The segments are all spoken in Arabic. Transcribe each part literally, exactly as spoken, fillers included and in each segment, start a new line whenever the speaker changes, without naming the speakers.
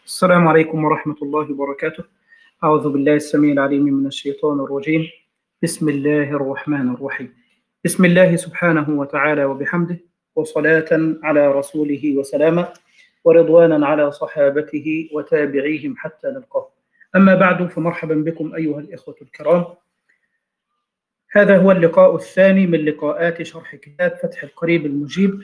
السلام عليكم ورحمة الله وبركاته. أعوذ بالله السميع العليم من الشيطان الرجيم. بسم الله الرحمن الرحيم. بسم الله سبحانه وتعالى وبحمده، وصلاة على رسوله وسلاما، ورضوانا على صحابته وتابعيهم حتى نلقاه. أما بعد، فمرحبا بكم أيها الإخوة الكرام. هذا هو اللقاء الثاني من لقاءات شرح كتاب فتح القريب المجيب.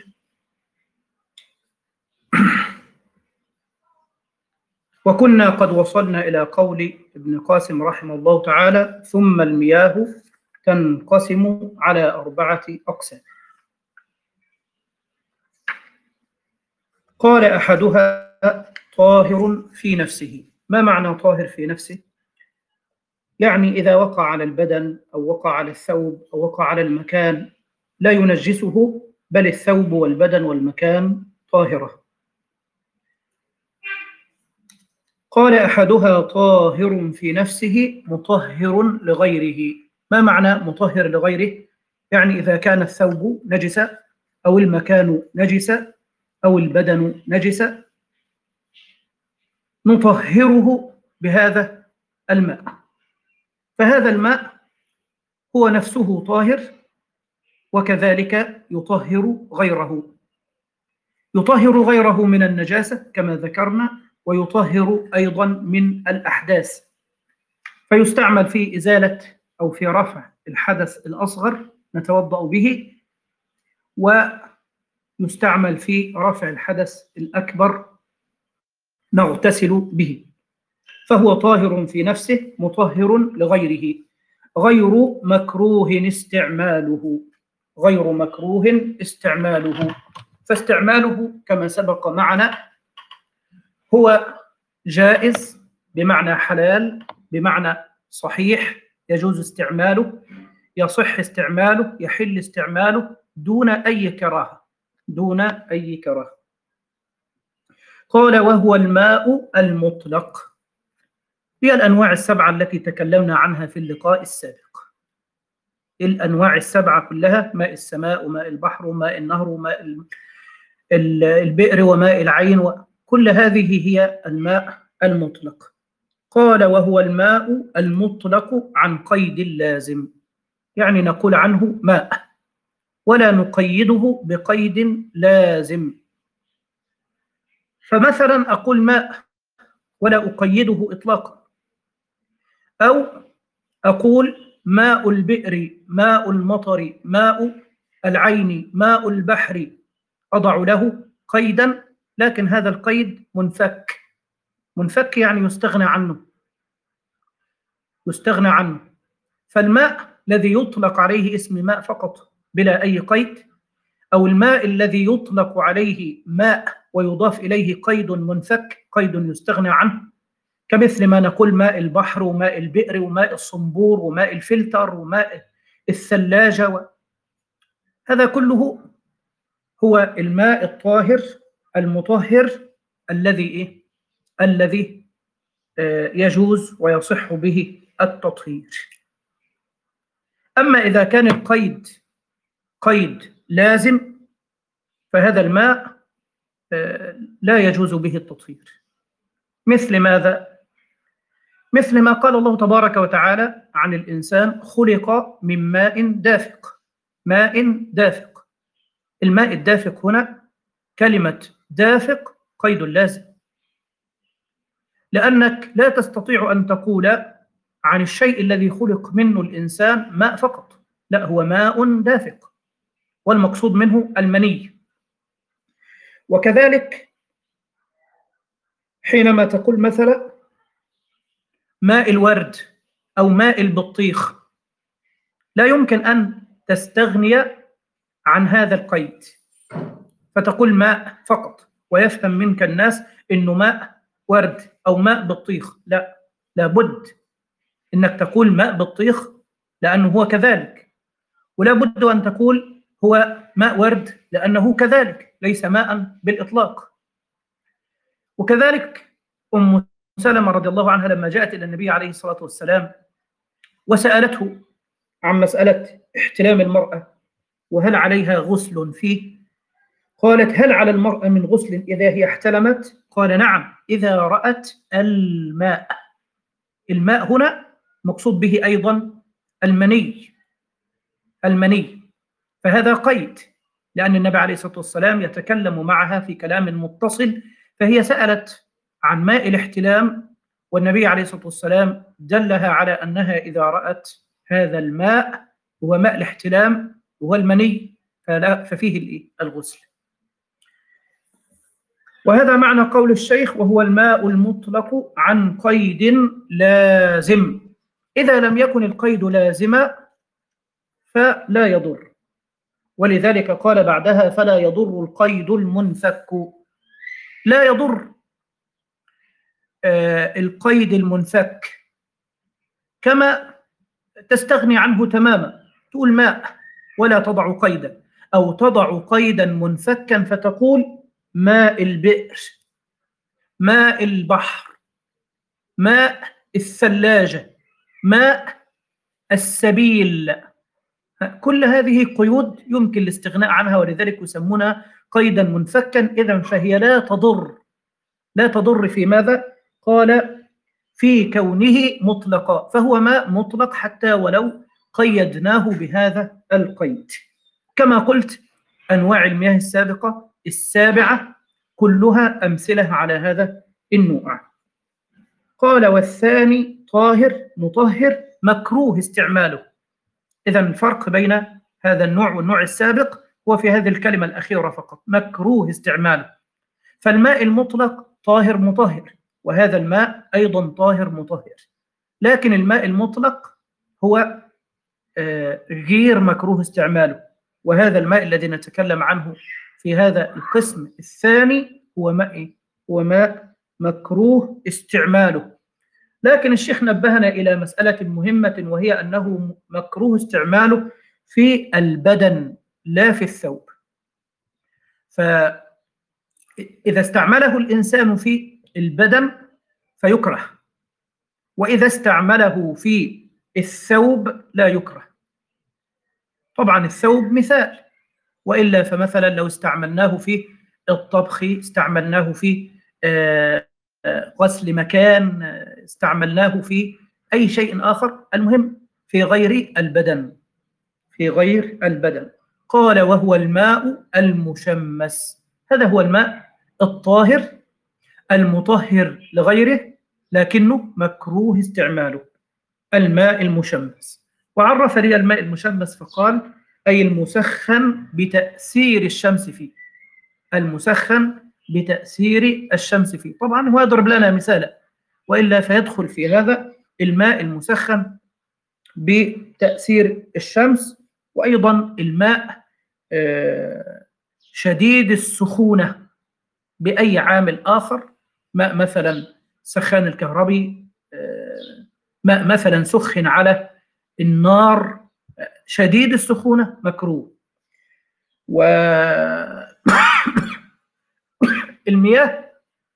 وكنا قد وصلنا إلى قول ابن قاسم رحمه الله تعالى: ثم المياه تنقسم على أربعة أقسام. قال: أحدها طاهر في نفسه. ما معنى طاهر في نفسه؟ يعني إذا وقع على البدن أو وقع على الثوب أو وقع على المكان لا ينجسه، بل الثوب والبدن والمكان طاهرة. قال: أحدها طاهر في نفسه مطهر لغيره. ما معنى مطهر لغيره؟ يعني إذا كان الثوب نجسا أو المكان نجسا أو البدن نجسا نطهره بهذا الماء، فهذا الماء هو نفسه طاهر، وكذلك يطهر غيره يطهر غيره من النجاسة كما ذكرنا، ويطهر أيضا من الأحداث، فيستعمل في إزالة أو في رفع الحدث الأصغر نتوضأ به، ويستعمل في رفع الحدث الأكبر نغتسل به. فهو طاهر في نفسه مطهر لغيره، غير مكروه استعماله غير مكروه استعماله فاستعماله كما سبق معنا هو جائز، بمعنى حلال، بمعنى صحيح، يجوز استعماله، يصح استعماله، يحل استعماله دون أي كراهة دون أي كراهة. قال: وهو الماء المطلق. هي الأنواع السبعة التي تكلمنا عنها في اللقاء السابق. الأنواع السبعة كلها: ماء السماء وماء البحر وماء النهر وماء البئر وماء العين، وكل هذه هي الماء المطلق. قال: وهو الماء المطلق عن قيد اللازم. يعني نقول عنه ماء ولا نقيده بقيد لازم. فمثلا أقول ماء ولا أقيده إطلاقا، أو أقول ماء البئر، ماء المطر، ماء العين، ماء البحر، أضع له قيدا، لكن هذا القيد منفك منفك يعني يستغنى عنه يستغنى عنه فالماء الذي يطلق عليه اسم ماء فقط بلا أي قيد، أو الماء الذي يطلق عليه ماء ويضاف إليه قيد منفك، قيد يستغنى عنه، كمثل ما نقول ماء البحر وماء البئر وماء الصنبور وماء الفلتر وماء الثلاجة و... هذا كله هو الماء الطاهر المطهر الذي إيه؟ الذي آه يجوز ويصح به التطهير. أما إذا كان القيد قيد لازم فهذا الماء آه لا يجوز به التطهير. مثل ماذا؟ مثل ما قال الله تبارك وتعالى عن الإنسان: خلق من ماء دافق. ماء دافق. الماء الدافق هنا كلمة دافق قيد لازم، لأنك لا تستطيع أن تقول عن الشيء الذي خلق منه الإنسان ماء فقط، لا، هو ماء دافق، والمقصود منه المني. وكذلك حينما تقول مثلا ماء الورد أو ماء البطيخ، لا يمكن أن تستغني عن هذا القيد فتقول ماء فقط، ويفهم منك الناس إنه ماء ورد أو ماء بطيخ. لا، لابد إنك تقول ماء بطيخ لأنه هو كذلك، ولا بد أن تقول هو ماء ورد لأنه كذلك، ليس ماء بالإطلاق. وكذلك أم سلمة رضي الله عنها لما جاءت إلى النبي عليه الصلاة والسلام وسألته عن مسألة احتلام المرأة وهل عليها غسل فيه، قالت: هل على المرأة من غسل إذا هي احتلمت؟ قال نعم إذا رأت الماء. الماء هنا مقصود به أيضا المني المني فهذا قيد، لأن النبي عليه الصلاة والسلام يتكلم معها في كلام متصل، فهي سألت عن ماء الاحتلام، والنبي عليه الصلاة والسلام دلها على أنها إذا رأت هذا الماء هو ماء الاحتلام هو المني فلا ففيه الغسل. وهذا معنى قول الشيخ وهو الماء المطلق عن قيد لازم. إذا لم يكن القيد لازما فلا يضر، ولذلك قال بعدها فلا يضر القيد المنفك. لا يضر آه القيد المنفك، كما تستغني عنه تماما، تقول ماء ولا تضع قيدا، أو تضع قيدا منفكا فتقول ماء البئر، ماء البحر، ماء الثلاجة، ماء السبيل. كل هذه قيود يمكن الاستغناء عنها، ولذلك يسمونها قيدا منفكا. إذن فهي لا تضر لا تضر في ماذا؟ قال في كونه مطلقا، فهو ماء مطلق حتى ولو قيدناه بهذا القيد. كما قلت أنواع المياه السابقة السابعة كلها أمثلة على هذا النوع. قال والثاني طاهر مطهر مكروه استعماله. إذن الفرق بين هذا النوع والنوع السابق هو في هذه الكلمة الأخيرة فقط، مكروه استعماله. فالماء المطلق طاهر مطهر، وهذا الماء أيضا طاهر مطهر، لكن الماء المطلق هو غير مكروه استعماله، وهذا الماء الذي نتكلم عنه في هذا القسم الثاني هو ماء هو ماء مكروه استعماله. لكن الشيخ نبهنا إلى مسألة مهمة، وهي أنه مكروه استعماله في البدن لا في الثوب. فإذا استعمله الإنسان في البدن فيكره، وإذا استعمله في الثوب لا يكره. طبعا الثوب مثال، وإلا فمثلا لو استعملناه في الطبخ، استعملناه في غسل مكان، استعملناه في أي شيء آخر، المهم في غير البدن في غير البدن. قال وهو الماء المشمس، هذا هو الماء الطاهر المطهر لغيره لكنه مكروه استعماله، الماء المشمس. وعرف لي الماء المشمس فقال أي المسخن بتأثير الشمس فيه، المسخن بتأثير الشمس فيه. طبعا هو يضرب لنا مثالا، وإلا فيدخل في هذا الماء المسخن بتأثير الشمس، وأيضا الماء شديد السخونة بأي عامل آخر، ماء مثلا سخان الكهربي، ماء مثلا سخن على النار شديد السخونة مكروه. والمياه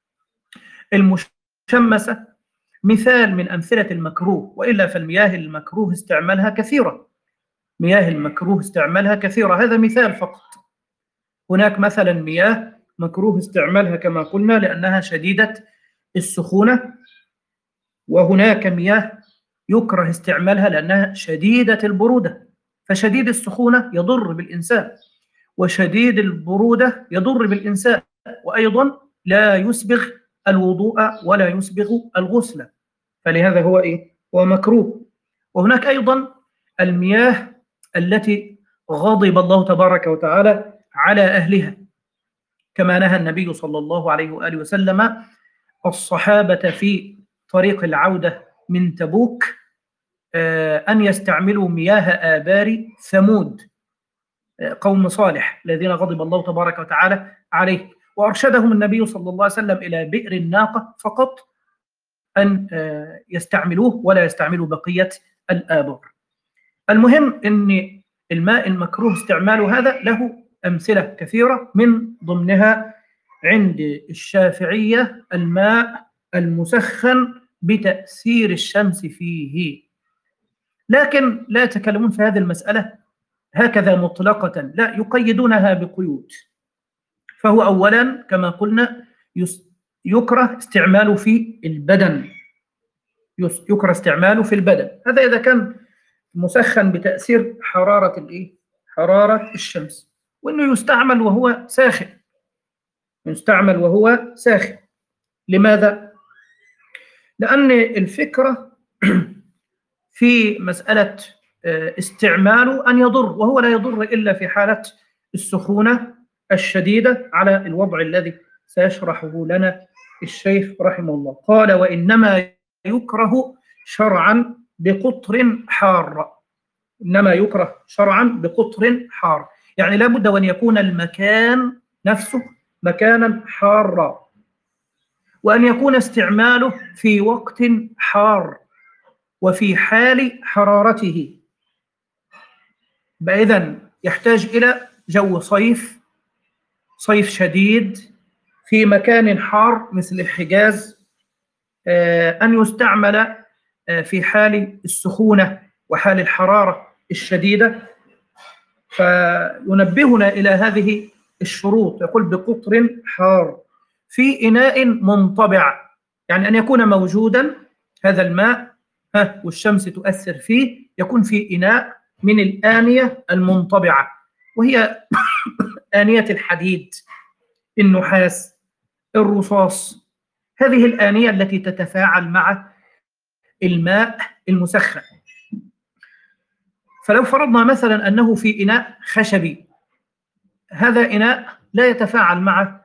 المشمسة مثال من أمثلة المكروه، وإلا فالمياه المكروه استعمالها كثيرة، مياه المكروه استعمالها كثيرة، هذا مثال فقط. هناك مثلا مياه مكروه استعمالها كما قلنا لأنها شديدة السخونة، وهناك مياه يكره استعمالها لأنها شديدة البرودة. فشديد السخونة يضر بالإنسان، وشديد البرودة يضر بالإنسان، وأيضا لا يسبغ الوضوء ولا يسبغ الغسل، فلهذا هو إيه؟ هو مكروه. وهناك أيضا المياه التي غضب الله تبارك وتعالى على أهلها، كما نهى النبي صلى الله عليه وآله وسلم الصحابة في طريق العودة من تبوك أن يستعملوا مياه آبار ثمود، قوم صالح الذين غضب الله تبارك وتعالى عليه، وأرشدهم النبي صلى الله عليه وسلم إلى بئر الناقة فقط أن يستعملوه ولا يستعملوا بقية الآبار. المهم أن الماء المكروه استعماله هذا له أمثلة كثيرة، من ضمنها عند الشافعية الماء المسخن بتأثير الشمس فيه، لكن لا يتكلمون في هذه المسألة هكذا مطلقة، لا، يقيدونها بقيود. فهو أولا كما قلنا يكره استعماله في البدن، يكره استعماله في البدن. هذا إذا كان مسخن بتأثير حرارة الإيه؟ حرارة الشمس. وإنه يستعمل وهو ساخن، يستعمل وهو ساخن. لماذا؟ لأن الفكرة في مسألة استعماله أن يضر، وهو لا يضر إلا في حالة السخونة الشديدة على الوضع الذي سيشرحه لنا الشيخ رحمه الله. قال: وإنما يكره شرعا بقطر حار. إنما يكره شرعا بقطر حار، يعني لا بد وأن يكون المكان نفسه مكانا حارا، وأن يكون استعماله في وقت حار وفي حال حرارته. إذن يحتاج إلى جو صيف، صيف شديد في مكان حار مثل الحجاز، أن يستعمل في حال السخونة وحال الحرارة الشديدة. فينبهنا إلى هذه الشروط. يقول: بقطر حار في إناء منطبع، يعني أن يكون موجودا هذا الماء ها والشمس تؤثر فيه، يكون في إناء من الآنية المنطبعة، وهي آنية الحديد، النحاس، الرصاص. هذه الآنية التي تتفاعل مع الماء المسخن. فلو فرضنا مثلا أنه في إناء خشبي، هذا إناء لا يتفاعل مع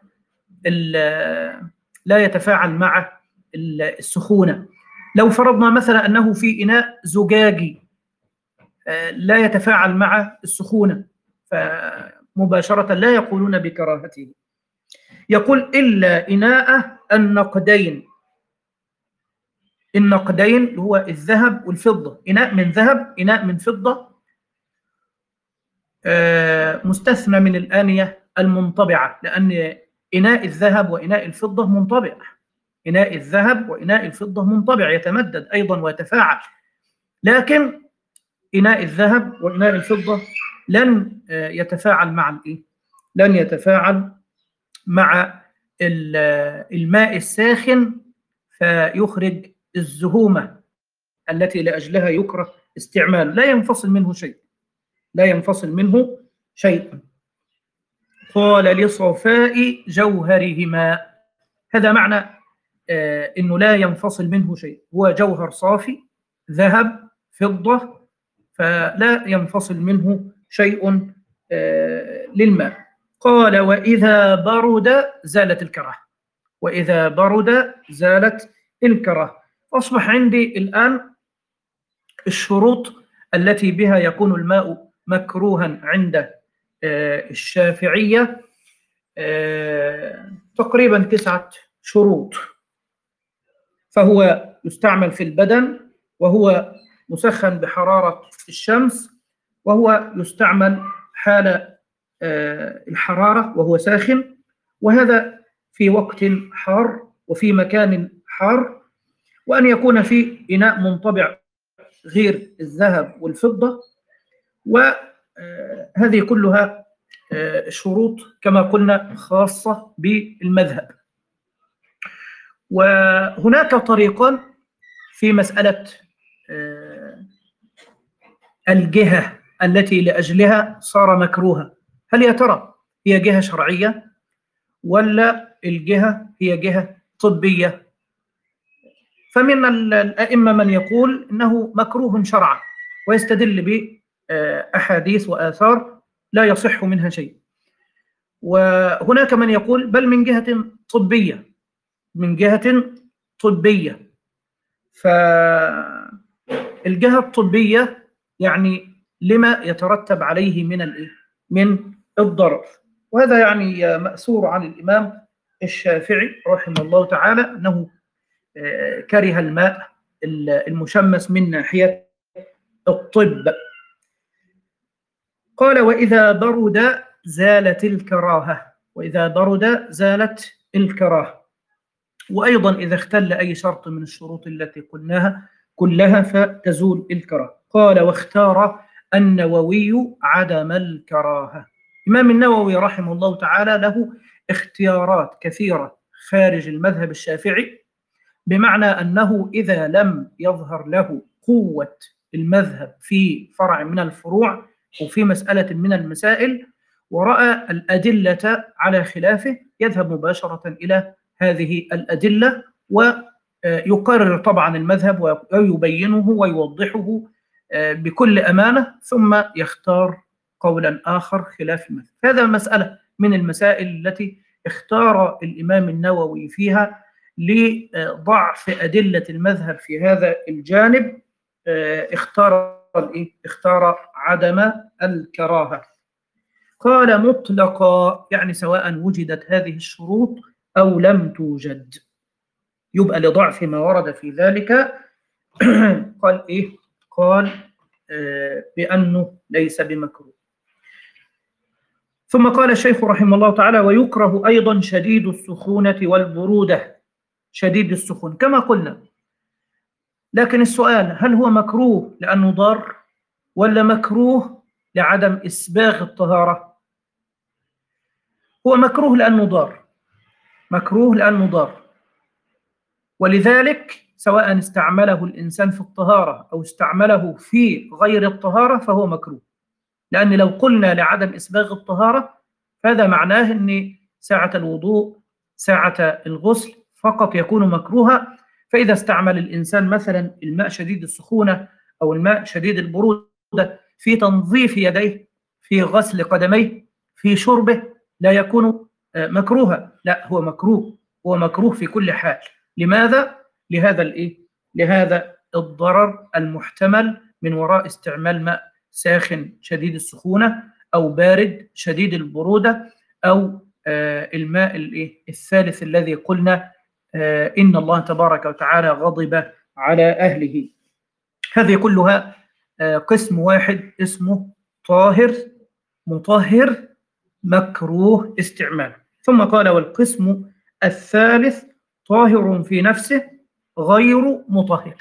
لا يتفاعل مع السخونة. لو فرضنا مثلا أنه في إناء زجاجي لا يتفاعل مع السخونة، فمباشرة لا يقولون بكراهته. يقول: إلا إناء النقدين. النقدين هو الذهب والفضة، إناء من ذهب، إناء من فضة، مستثنى من الآنية المنطبعة، لأن إناء الذهب وإناء الفضة منطبع. إناء الذهب وإناء الفضة منطبع، يتمدد أيضا ويتفاعل. لكن إناء الذهب وإناء الفضة لن يتفاعل مع الإيه؟ لن يتفاعل مع الماء الساخن فيخرج الزهومة التي لأجلها يكره استعمال. لا ينفصل منه شيء، لا ينفصل منه شيء. قال: لصفاء جوهرهما. هذا معنى آه إنه لا ينفصل منه شيء، هو جوهر صافي، ذهب، فضة، فلا ينفصل منه شيء آه للماء. قال: وإذا برد زالت الكراهة. وإذا برد زالت الكراهة. أصبح عندي الآن الشروط التي بها يكون الماء مكروها عند آه الشافعية، آه تقريبا تسعة شروط. فهو يستعمل في البدن، وهو مسخن بحرارة الشمس، وهو يستعمل حال آه الحرارة وهو ساخن، وهذا في وقت حار وفي مكان حار، وأن يكون في إناء منطبع غير الذهب والفضة. وهذه كلها شروط كما قلنا خاصة بالمذهب. وهناك طريقان في مسألة الجهة التي لأجلها صار مكروها. هل يا ترى هي جهة شرعية ولا الجهة هي جهة طبية؟ فمن الأئمة من يقول إنه مكروه شرعا ويستدل بأحاديث وآثار لا يصح منها شيء. وهناك من يقول بل من جهة طبية، من جهة طبية. فالجهة الطبية يعني لما يترتب عليه من من الضرر. وهذا يعني مأثور عن الإمام الشافعي رحمه الله تعالى أنه كره الماء المشمس من ناحية الطب. قال: وإذا برد زالت الكراهة. وإذا برد زالت الكراهة. وأيضا إذا اختل أي شرط من الشروط التي قلناها كلها فتزول الكراهة. قال: واختار النووي عدم الكراهة. الإمام النووي رحمه الله تعالى له اختيارات كثيرة خارج المذهب الشافعي، بمعنى أنه إذا لم يظهر له قوة المذهب في فرع من الفروع وفي مسألة من المسائل ورأى الأدلة على خلافه، يذهب مباشرة إلى هذه الأدلة ويقرر طبعا المذهب ويبينه ويوضحه بكل أمانة، ثم يختار قولا آخر خلاف المذهب. هذا مسألة من المسائل التي اختار الإمام النووي فيها لضعف أدلة المذهب في هذا الجانب، اختار اختار عدم الكراهة. قال مطلقا، يعني سواء وجدت هذه الشروط أو لم توجد، يبقى لضعف ما ورد في ذلك قال إيه؟ قال آه بأنه ليس بمكروه. ثم قال الشيخ رحمه الله تعالى: ويكره أيضا شديد السخونة والبرودة. شديد السخون كما قلنا، لكن السؤال هل هو مكروه لأنه ضار ولا مكروه لعدم إسباغ الطهارة؟ هو مكروه لأنه ضار، مكروه لأنه ضار، ولذلك سواء استعمله الإنسان في الطهارة أو استعمله في غير الطهارة فهو مكروه. لأن لو قلنا لعدم إسباغ الطهارة فهذا معناه أن ساعة الوضوء ساعة الغسل فقط يكون مكروها. فإذا استعمل الإنسان مثلا الماء شديد السخونة أو الماء شديد البرودة في تنظيف يديه، في غسل قدميه، في شربه، لا يكون مكروها، لا هو مكروه، هو مكروه في كل حال. لماذا؟ لهذا الإيه؟ لهذا الضرر المحتمل من وراء استعمال ماء ساخن شديد السخونة أو بارد شديد البرودة أو آه الماء الإيه؟ الثالث الذي قلنا آه إن الله تبارك وتعالى غضب على أهله. هذه كلها آه قسم واحد اسمه طاهر مطهر مكروه استعماله. ثم قال: والقسم الثالث طاهر في نفسه غير مطهر.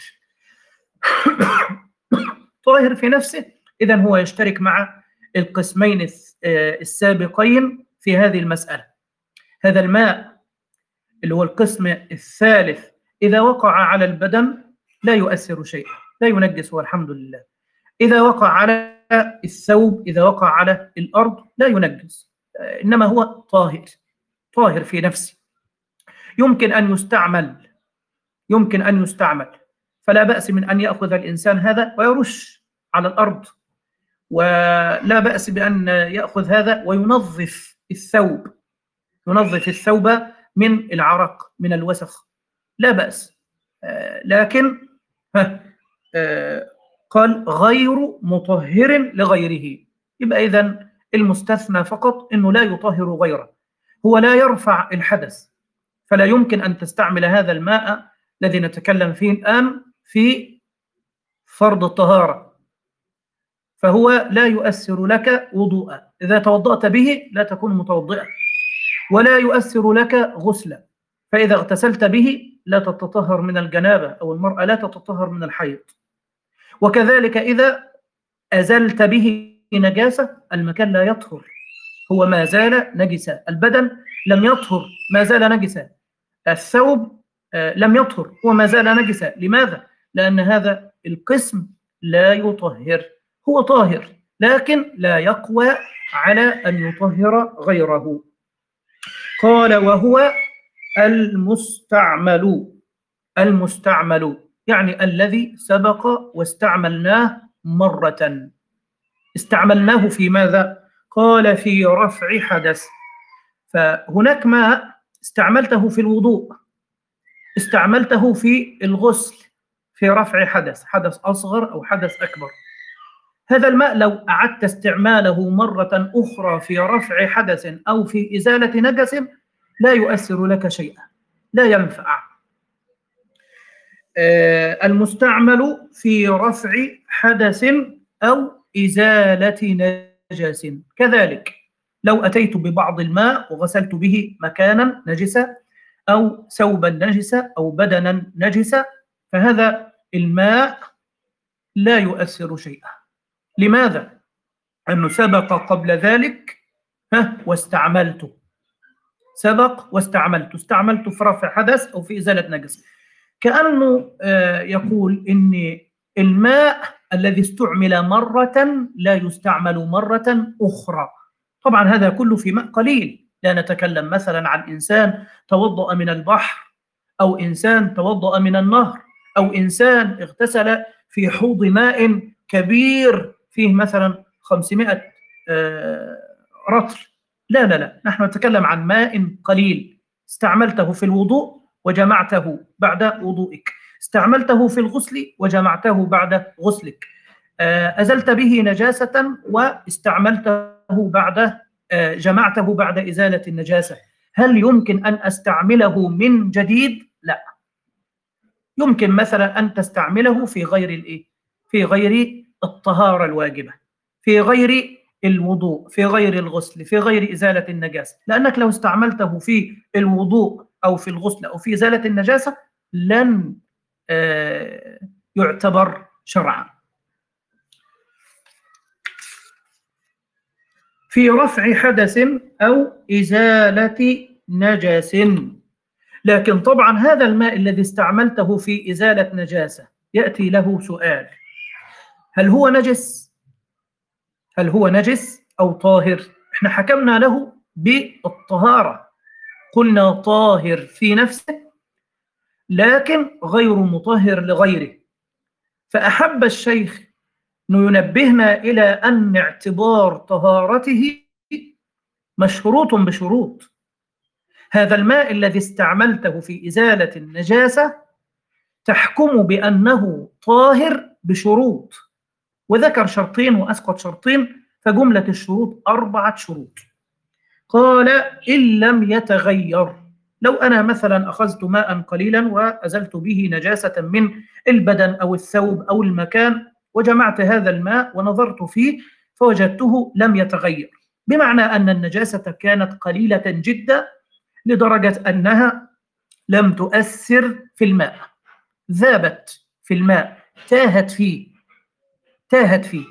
طاهر في نفسه إذن هو يشترك مع القسمين السابقين في هذه المسألة. هذا الماء اللي هو القسم الثالث إذا وقع على البدن لا يؤثر شيئا، لا ينجس والحمد لله. إذا وقع على الثوب، إذا وقع على الأرض لا ينجس، إنما هو طاهر، طاهر في نفسه، يمكن أن يستعمل، يمكن أن يستعمل، فلا بأس من أن يأخذ الإنسان هذا ويرش على الأرض، ولا بأس بأن يأخذ هذا وينظف الثوب، ينظف الثوب من العرق من الوسخ، لا بأس. آه لكن آه قال غير مطهر لغيره، يبقى إذن المستثنى فقط أنه لا يطهر غيره، هو لا يرفع الحدث، فلا يمكن أن تستعمل هذا الماء الذي نتكلم فيه الآن في فرض الطهارة، فهو لا يؤثر لك وضوءا، إذا توضأت به لا تكون متوضئا، ولا يؤثر لك غسلا، فإذا اغتسلت به لا تتطهر من الجنابة، أو المرأة لا تتطهر من الحيض. وكذلك إذا أزلت به نجاسة، المكان لا يطهر، هو ما زال نجسا، البدن لم يطهر ما زال نجسا، الثوب لم يطهر هو ما زال نجسا. لماذا؟ لأن هذا القسم لا يطهر، هو طاهر لكن لا يقوى على أن يطهر غيره. قال: وهو المستعمل. المستعمل يعني الذي سبق واستعملناه مرة. استعملناه في ماذا؟ قال: في رفع حدث. فهناك ماء استعملته في الوضوء، استعملته في الغسل، في رفع حدث، حدث أصغر أو حدث أكبر. هذا الماء لو أعدت استعماله مرة أخرى في رفع حدث أو في إزالة نجس لا يؤثر لك شيئا، لا ينفع. آه المستعمل في رفع حدث أو إزالة نجس. كذلك لو أتيت ببعض الماء وغسلت به مكانا نجسا أو ثوبا نجسا أو بدنا نجسا، فهذا الماء لا يؤثر شيئا. لماذا؟ أنه سبق قبل ذلك ها واستعملته، سبق واستعملته، استعملته في رفع حدث أو في إزالة نجس. كأنه يقول إن الماء الذي استعمل مرة لا يستعمل مرة أخرى. طبعا هذا كله في ماء قليل، لا نتكلم مثلا عن إنسان توضأ من البحر، أو إنسان توضأ من النهر، أو إنسان اغتسل في حوض ماء كبير فيه مثلا خمسمائة رطل. لا لا لا، نحن نتكلم عن ماء قليل استعملته في الوضوء وجمعته بعد وضوئك، استعملته في الغسل وجمعته بعد غسلك، أزلت به نجاسة واستعملته بعد جمعته بعد إزالة النجاسة. هل يمكن أن أستعمله من جديد؟ لا. يمكن مثلا أن تستعمله في غير الإيه؟ في غير الطهارة الواجبة، في غير الوضوء، في غير الغسل، في غير إزالة النجاسة، لأنك لو استعملته في الوضوء أو في الغسل أو في إزالة النجاسة لن آه يعتبر شرعا. في رفع حدث أو إزالة نجس. لكن طبعا هذا الماء الذي استعملته في إزالة نجاسة يأتي له سؤال: هل هو نجس؟ هل هو نجس أو طاهر؟ احنا حكمنا له بالطهارة، قلنا طاهر في نفسه لكن غير مطهر لغيره. فأحب الشيخ أن ينبهنا إلى أن اعتبار طهارته مشروط بشروط. هذا الماء الذي استعملته في إزالة النجاسة تحكم بأنه طاهر بشروط، وذكر شرطين وأسقط شرطين، فجملة الشروط أربعة شروط. قال: إن لم يتغير. لو أنا مثلا أخذت ماء قليلا وأزلت به نجاسة من البدن أو الثوب أو المكان وجمعت هذا الماء ونظرت فيه فوجدته لم يتغير، بمعنى أن النجاسة كانت قليلة جدا لدرجة أنها لم تؤثر في الماء، ذابت في الماء، تاهت فيه تاهت فيه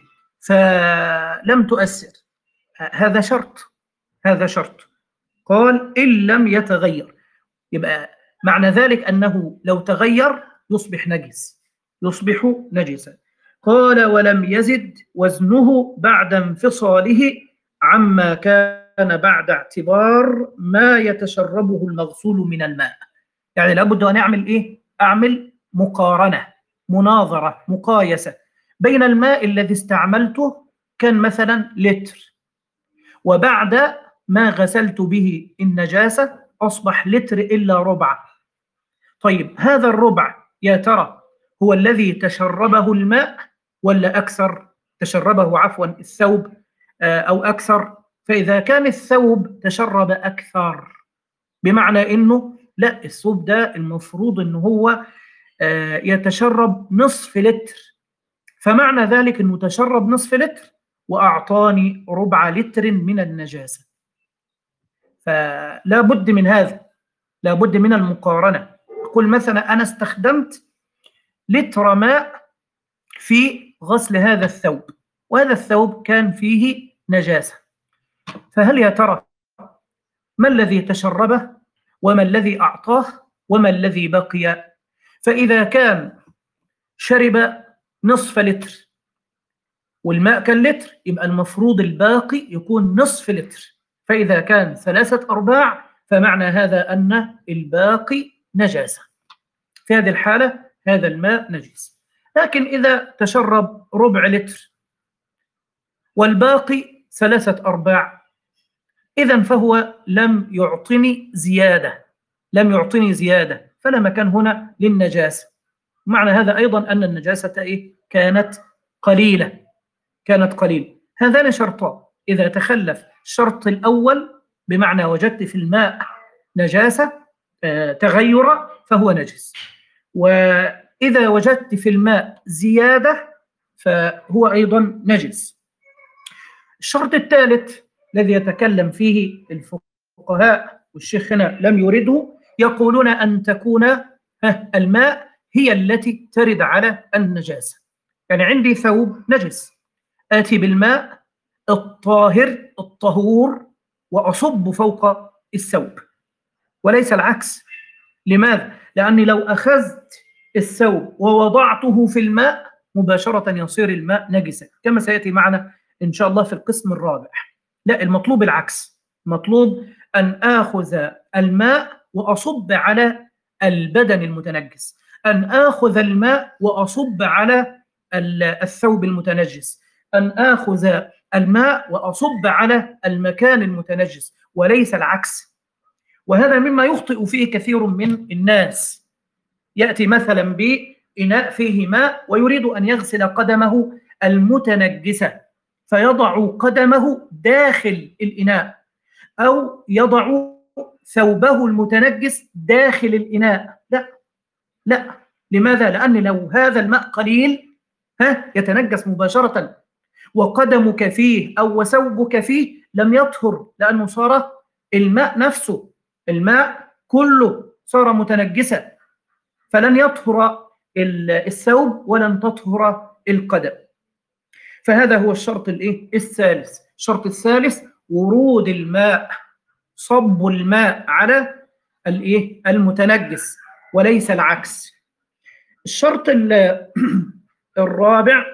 فلم تؤثر. هذا شرط، هذا شرط. قال: إن لم يتغير، يبقى معنى ذلك أنه لو تغير يصبح نجس، يصبح نجسا. قال: ولم يزد وزنه بعد انفصاله عما كان بعد اعتبار ما يتشربه المغسول من الماء. يعني لابد أن أعمل إيه؟ أعمل مقارنة، مناظرة، مقايسة بين الماء الذي استعملته كان مثلا لتر، وبعد ما غسلت به النجاسة أصبح لتر إلا ربع. طيب هذا الربع يا ترى هو الذي تشربه الماء ولا أكثر؟ تشربه عفوا الثوب أو أكثر؟ فإذا كان الثوب تشرب أكثر، بمعنى أنه لا، الثوب ده المفروض أنه هو يتشرب نصف لتر، فمعنى ذلك أنه تشرب نصف لتر وأعطاني ربع لتر من النجاسة. فلا بد من هذا، لا بد من المقارنة. أقول مثلا أنا استخدمت لتر ماء في غسل هذا الثوب، وهذا الثوب كان فيه نجاسة، فهل يا ترى ما الذي تشربه وما الذي أعطاه وما الذي بقي؟ فإذا كان شرب نصف لتر والماء كان لتر يبقى المفروض الباقي يكون نصف لتر، فإذا كان ثلاثة أرباع فمعنى هذا أن الباقي نجاسة. في هذه الحالة هذا الماء نجس. لكن إذا تشرب ربع لتر والباقي ثلاثة أرباع إذن فهو لم يعطني زيادة، لم يعطني زيادة، فلا مكان هنا للنجاسة. معنى هذا أيضا أن النجاسة إيه؟ كانت قليلة، كانت قليلة. هذان شرطان، إذا تخلف الشرط الأول بمعنى وجدت في الماء نجاسة آه تغير فهو نجس، وإذا وجدت في الماء زيادة فهو أيضا نجس. الشرط الثالث الذي يتكلم فيه الفقهاء والشيخ هنا لم يرده، يقولون أن تكون الماء هي التي ترد على النجاسة. يعني عندي ثوب نجس، آتي بالماء الطاهر الطهور وأصب فوق الثوب، وليس العكس. لماذا؟ لأني لو أخذت الثوب ووضعته في الماء مباشرة يصير الماء نجسا، كما سيأتي معنا إن شاء الله في القسم الرابع. لا، المطلوب العكس، مطلوب أن آخذ الماء وأصب على البدن المتنجس، أن آخذ الماء وأصب على الثوب المتنجس، أن آخذ الماء وأصب على المكان المتنجس، وليس العكس. وهذا مما يخطئ فيه كثير من الناس. يأتي مثلا بإناء فيه ماء ويريد أن يغسل قدمه المتنجسة، فيضع قدمه داخل الإناء، أو يضع ثوبه المتنجس داخل الإناء. لا لا. لماذا؟ لأن لو هذا الماء قليل ها يتنجس مباشرة، وقدمك فيه أو وثوبك فيه لم يطهر، لأنه صار الماء نفسه، الماء كله صار متنجسا، فلن يطهر الثوب ولن تطهر القدم. فهذا هو الشرط الايه الثالث. الشرط الثالث ورود الماء، صب الماء على الايه المتنجس وليس العكس. الشرط الرابع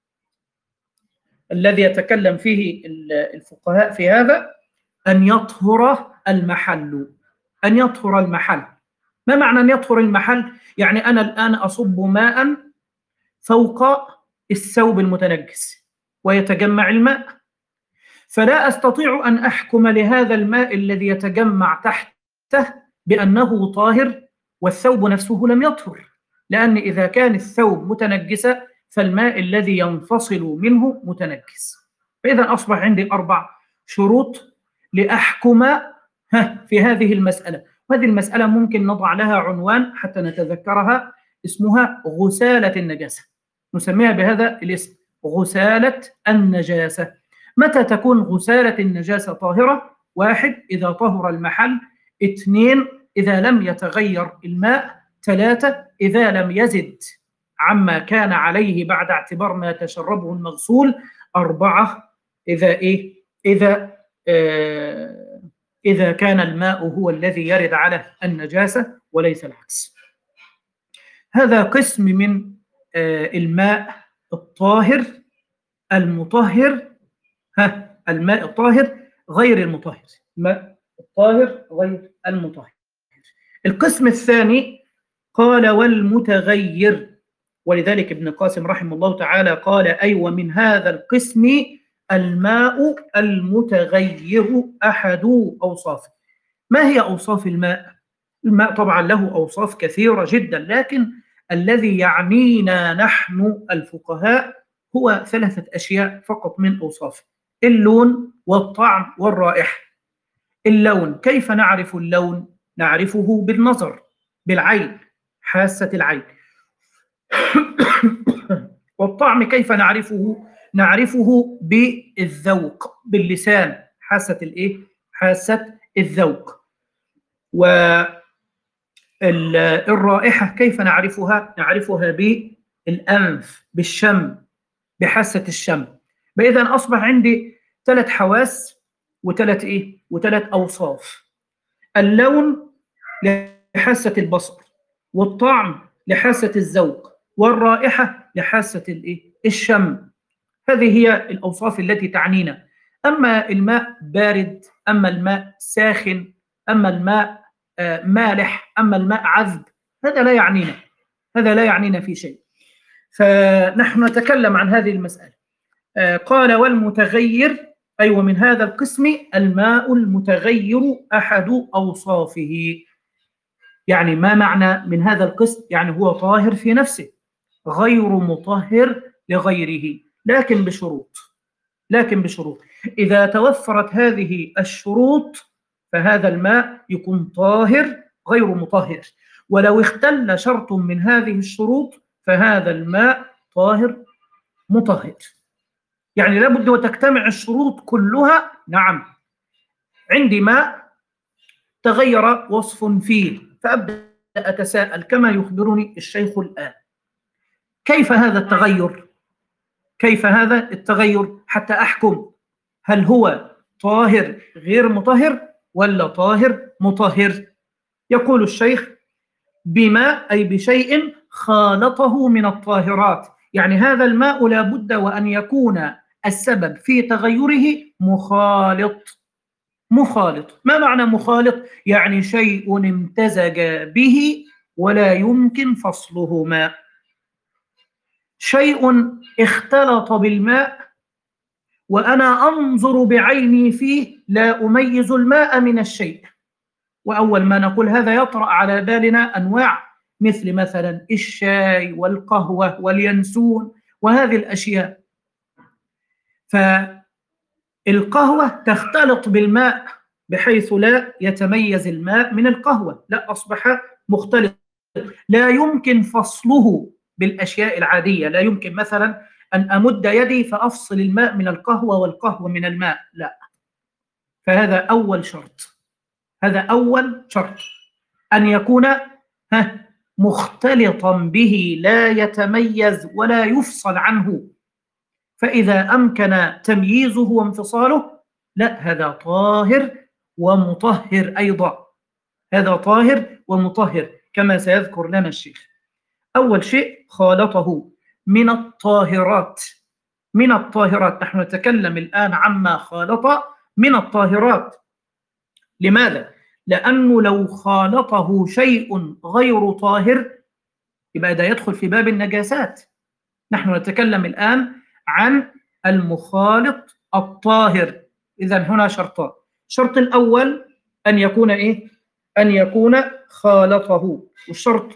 الذي يتكلم فيه الفقهاء في هذا أن يطهر المحل. أن يطهر المحل. ما معنى أن يطهر المحل؟ يعني أنا الآن أصب ماء فوق الثوب المتنجس ويتجمع الماء، فلا أستطيع أن أحكم لهذا الماء الذي يتجمع تحته بأنه طاهر والثوب نفسه لم يطهر، لأن إذا كان الثوب متنجسا فالماء الذي ينفصل منه متنجس. فإذا أصبح عندي أربع شروط لأحكم في هذه المسألة. وهذه المسألة ممكن نضع لها عنوان حتى نتذكرها، اسمها غسالة النجاسة، نسميها بهذا الاسم، غسالة النجاسة. متى تكون غسالة النجاسة طاهرة؟ واحد، إذا طهر المحل. اثنين، إذا لم يتغير الماء. ثلاثة، إذا لم يزد عما كان عليه بعد اعتبار ما يتشربه المغسول. أربعة، إذا إيه؟ إذا آه إذا كان الماء هو الذي يرد على النجاسة وليس العكس. هذا قسم من آه الماء الطاهر المطهر. ها الماء الطاهر غير المطهر، الماء الطاهر غير المطهر. القسم الثاني قال والمتغير، ولذلك ابن قاسم رحمه الله تعالى قال أي أيوة ومن هذا القسم الماء المتغير أحد أوصافه. ما هي أوصاف الماء؟ الماء طبعا له أوصاف كثيرة جدا، لكن الذي يعنينا نحن الفقهاء هو ثلاثة أشياء فقط من أوصافه: اللون والطعم والرائحة. اللون، كيف نعرف اللون؟ نعرفه بالنظر، بالعين، حاسة العين. والطعم كيف نعرفه؟ نعرفه بالذوق، باللسان، حاسة الايه؟ حاسة الذوق. والرائحة كيف نعرفها؟ نعرفها بالأنف، بالشم، بحاسة الشم. فإذا أصبح عندي ثلاث حواس وثلاث إيه؟ وثلاث أوصاف. اللون لحاسة البصر، والطعم لحاسة الذوق، والرائحة لحاسة الإيه؟ الشم. هذه هي الأوصاف التي تعنينا. أما الماء بارد، أما الماء ساخن، أما الماء آه مالح، أما الماء عذب، هذا لا يعنينا، هذا لا يعنينا في شيء. فنحن نتكلم عن هذه المسألة. آه قال والمتغير أي أيوة ومن هذا القسم الماء المتغير أحد أوصافه. يعني ما معنى من هذا القسم؟ يعني هو طاهر في نفسه غير مطهر لغيره، لكن بشروط. لكن بشروط إذا توفرت هذه الشروط فهذا الماء يكون طاهر غير مطهر، ولو اختل شرط من هذه الشروط فهذا الماء طاهر مطهر. يعني لابد وتجتمع الشروط كلها. نعم، عندي ماء تغير وصف فيه، فأبدأ أتساءل كما يخبرني الشيخ الآن: كيف هذا التغير؟ كيف هذا التغير حتى أحكم هل هو طاهر غير مطهر ولا طاهر مطهر؟ يقول الشيخ بماء أي بشيء خالطه من الطاهرات، يعني هذا الماء لا بد وأن يكون السبب في تغيره مخالط. مخالط، ما معنى مخالط؟ يعني شيء امتزج به ولا يمكن فصلهما، شيء اختلط بالماء وأنا أنظر بعيني فيه لا أميز الماء من الشيء. وأول ما نقول هذا يطرأ على بالنا أنواع مثل مثلا الشاي والقهوة واليانسون وهذه الأشياء. فالقهوة تختلط بالماء بحيث لا يتميز الماء من القهوة، لا أصبح مختلط، لا يمكن فصله بالأشياء العادية. لا يمكن مثلا أن أمد يدي فأفصل الماء من القهوة والقهوة من الماء، لا. فهذا أول شرط، هذا أول شرط، أن يكون مختلطا به لا يتميز ولا يفصل عنه. فإذا أمكن تمييزه وانفصاله، لا، هذا طاهر ومطهر أيضا، هذا طاهر ومطهر كما سيذكر لنا الشيخ. أول شيء خالطه من الطاهرات، من الطاهرات. نحن نتكلم الآن عما خالط من الطاهرات. لماذا؟ لأنه لو خالطه شيء غير طاهر يبقى ده يدخل في باب النجاسات. نحن نتكلم الآن عن المخالط الطاهر. إذن هنا شرطان. الشرط الأول أن يكون إيه؟ أن يكون خالطه. والشرط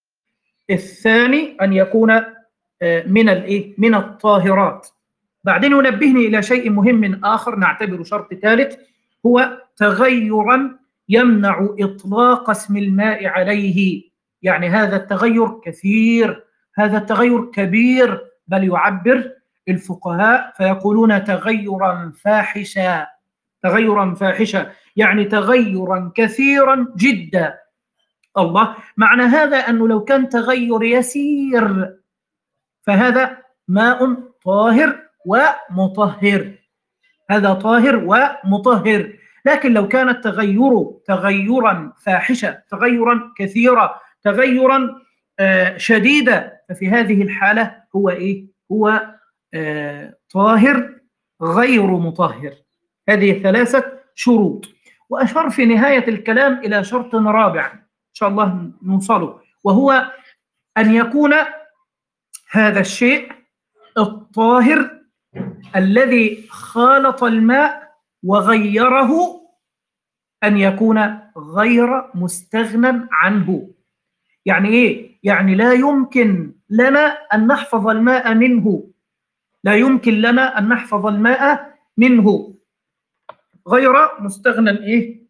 الثاني أن يكون من الإيه؟ من الطاهرات. بعدين ينبهني إلى شيء مهم آخر نعتبره شرط ثالث، هو تغيرا يمنع إطلاق اسم الماء عليه. يعني هذا التغير كثير، هذا التغير كبير، بل يعبر الفقهاء فيقولون تغيرا فاحشا، تغيرا فاحشا يعني تغيرا كثيرا جدا. الله، معنى هذا أنه لو كان تغير يسير فهذا ماء طاهر ومطهر، هذا طاهر ومطهر. لكن لو كان التغير تغيرا فاحشا، تغيرا كثيرا، تغيرا آه شديدا، ففي هذه الحالة هو إيه؟ هو آه طاهر غير مطهر. هذه ثلاثة شروط. وأشار في نهاية الكلام إلى شرط رابع إن شاء الله نوصله، وهو أن يكون هذا الشيء الطاهر الذي خالط الماء وغيره أن يكون غير مستغنى عنه. يعني إيه؟ يعني لا يمكن لنا أن نحفظ الماء منه، لا يمكن لنا أن نحفظ الماء منه غير مستغنى إيه؟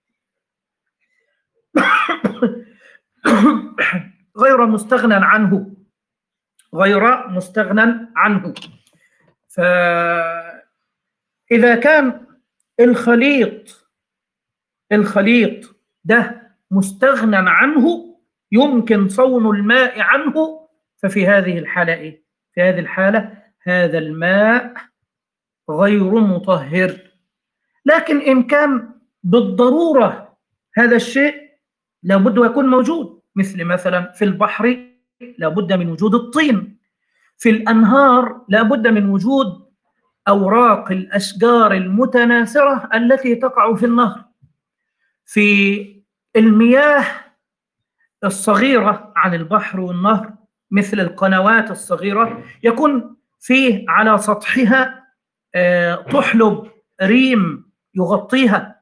غير مستغنى عنه، غير مستغنى عنه. فإذا كان الخليط الخليط ده مستغنى عنه يمكن صون الماء عنه، ففي هذه الحالة إيه؟ في هذه الحالة هذا الماء غير مطهر. لكن إن كان بالضرورة هذا الشيء لابد يكون موجود، مثل مثلا في البحر لابد من وجود الطين، في الأنهار لابد من وجود أوراق الأشجار المتناثرة التي تقع في النهر، في المياه الصغيرة عن البحر والنهر مثل القنوات الصغيرة يكون فيه على سطحها تحلب ريم يغطيها.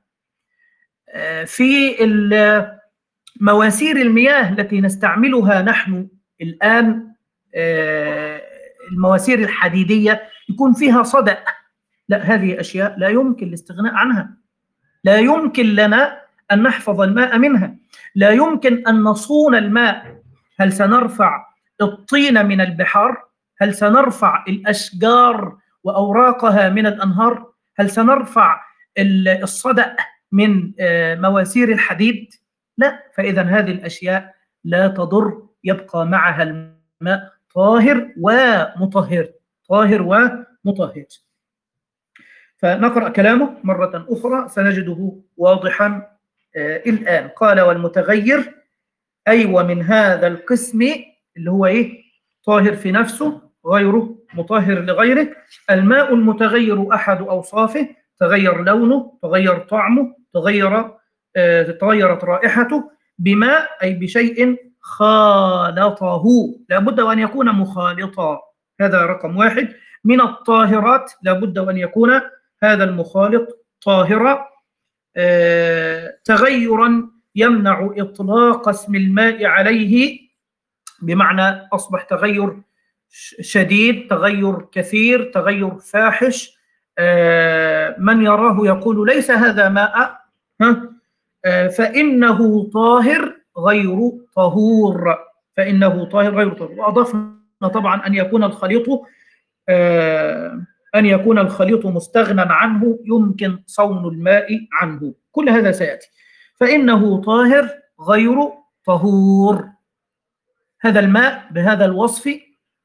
في مواسير المياه التي نستعملها نحن الآن المواسير الحديدية يكون فيها صدأ، لا، هذه أشياء لا يمكن الاستغناء عنها، لا يمكن لنا أن نحفظ الماء منها، لا يمكن أن نصون الماء. هل سنرفع الطين من البحار؟ هل سنرفع الأشجار وأوراقها من الأنهار؟ هل سنرفع الصدأ من مواسير الحديد؟ لا. فإذا هذه الأشياء لا تضر، يبقى معها الماء طاهر ومطهر، طاهر ومطهر. فنقرأ كلامه مرة أخرى سنجده واضحا آه الآن. قال والمتغير أي ومن هذا القسم اللي هو إيه؟ طاهر في نفسه غيره مطهر لغيره. الماء المتغير أحد أوصافه: تغير لونه، تغير طعمه، تغير آه تغيرت رائحته بماء أي بشيء خالطه، لابد وأن يكون مخالطا. هذا رقم واحد. من الطاهرات لابد وأن يكون هذا المخالط طاهرا. آه تغيرا يمنع إطلاق اسم الماء عليه، بمعنى أصبح تغير شديد، تغير كثير، تغير فاحش. آه من يراه يقول ليس هذا ماء، آه فإنه طاهر غير طهور، فإنه طاهر غير طهور. وأضفنا طبعا أن يكون الخليط آه أن يكون الخليط مستغنى عنه يمكن صون الماء عنه. كل هذا سيأتي. فإنه طاهر غير طهور. هذا الماء بهذا الوصف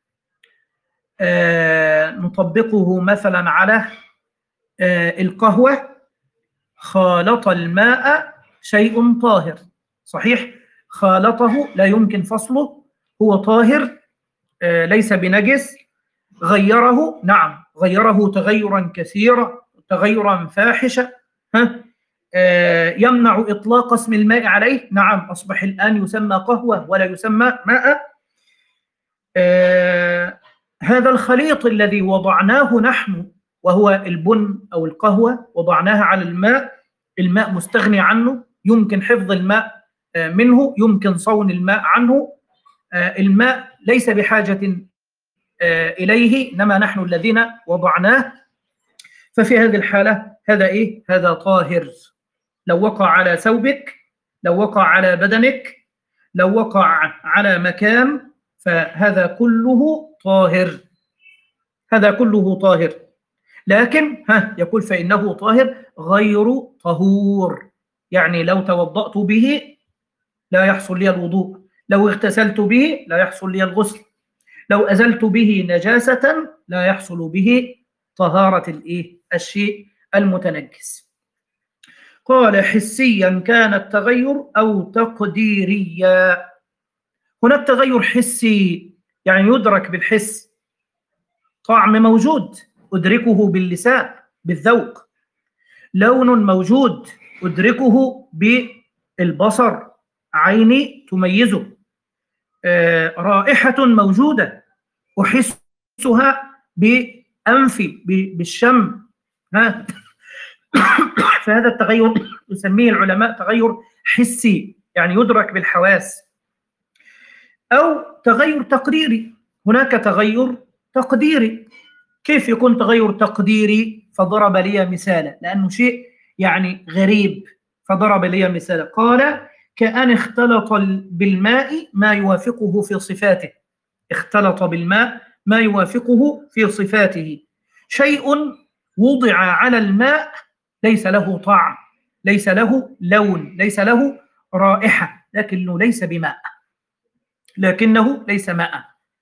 آه نطبقه مثلا على آه القهوة. خالط الماء شيء طاهر، صحيح، خالطه لا يمكن فصله، هو طاهر آه ليس بنجس. غيره، نعم غيره تغيرا كثيرا، تغيرا فاحشا. ها آه يمنع إطلاق اسم الماء عليه، نعم أصبح الآن يسمى قهوة ولا يسمى ماء. آه هذا الخليط الذي وضعناه نحن وهو البن أو القهوة، وضعناها على الماء، الماء مستغني عنه، يمكن حفظ الماء آه منه، يمكن صون الماء عنه. آه الماء ليس بحاجة آه إليه، إنما نحن الذين وضعناه. ففي هذه الحالة هذا إيه؟ هذا طاهر. لو وقع على ثوبك، لو وقع على بدنك، لو وقع على مكان، فهذا كله طاهر، هذا كله طاهر. لكن ها يقول فإنه طاهر غير طهور، يعني لو توضأت به لا يحصل لي الوضوء، لو اغتسلت به لا يحصل لي الغسل، لو أزلت به نجاسة لا يحصل به طهارة الإيه؟ الشيء المتنجس. قال حسيا كان التغير أو تقديريا. هناك تغير حسي يعني يدرك بالحس، طعم موجود أدركه باللسان بالذوق، لون موجود أدركه بالبصر، عيني تميزه، آه، رائحة موجودة أحسها بأنفي بالشم. ها فهذا التغير يسميه العلماء تغير حسي، يعني يدرك بالحواس. أو تغير تقديري، هناك تغير تقديري. كيف يكون تغير تقديري؟ فضرب لي مثالا، لأنه شيء يعني غريب، فضرب لي مثالا. قال كأن اختلط بالماء ما يوافقه في صفاته، اختلط بالماء ما يوافقه في صفاته. شيء وضع على الماء ليس له طعم، ليس له لون، ليس له رائحة، لكنه ليس بماء، لكنه ليس ماء.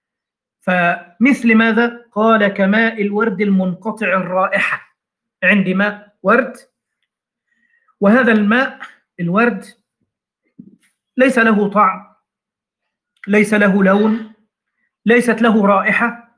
فمثل ماذا؟ قال كماء الورد المنقطع الرائحة. عندي ماء ورد، وهذا الماء الورد ليس له طعم، ليس له لون، ليست له رائحة،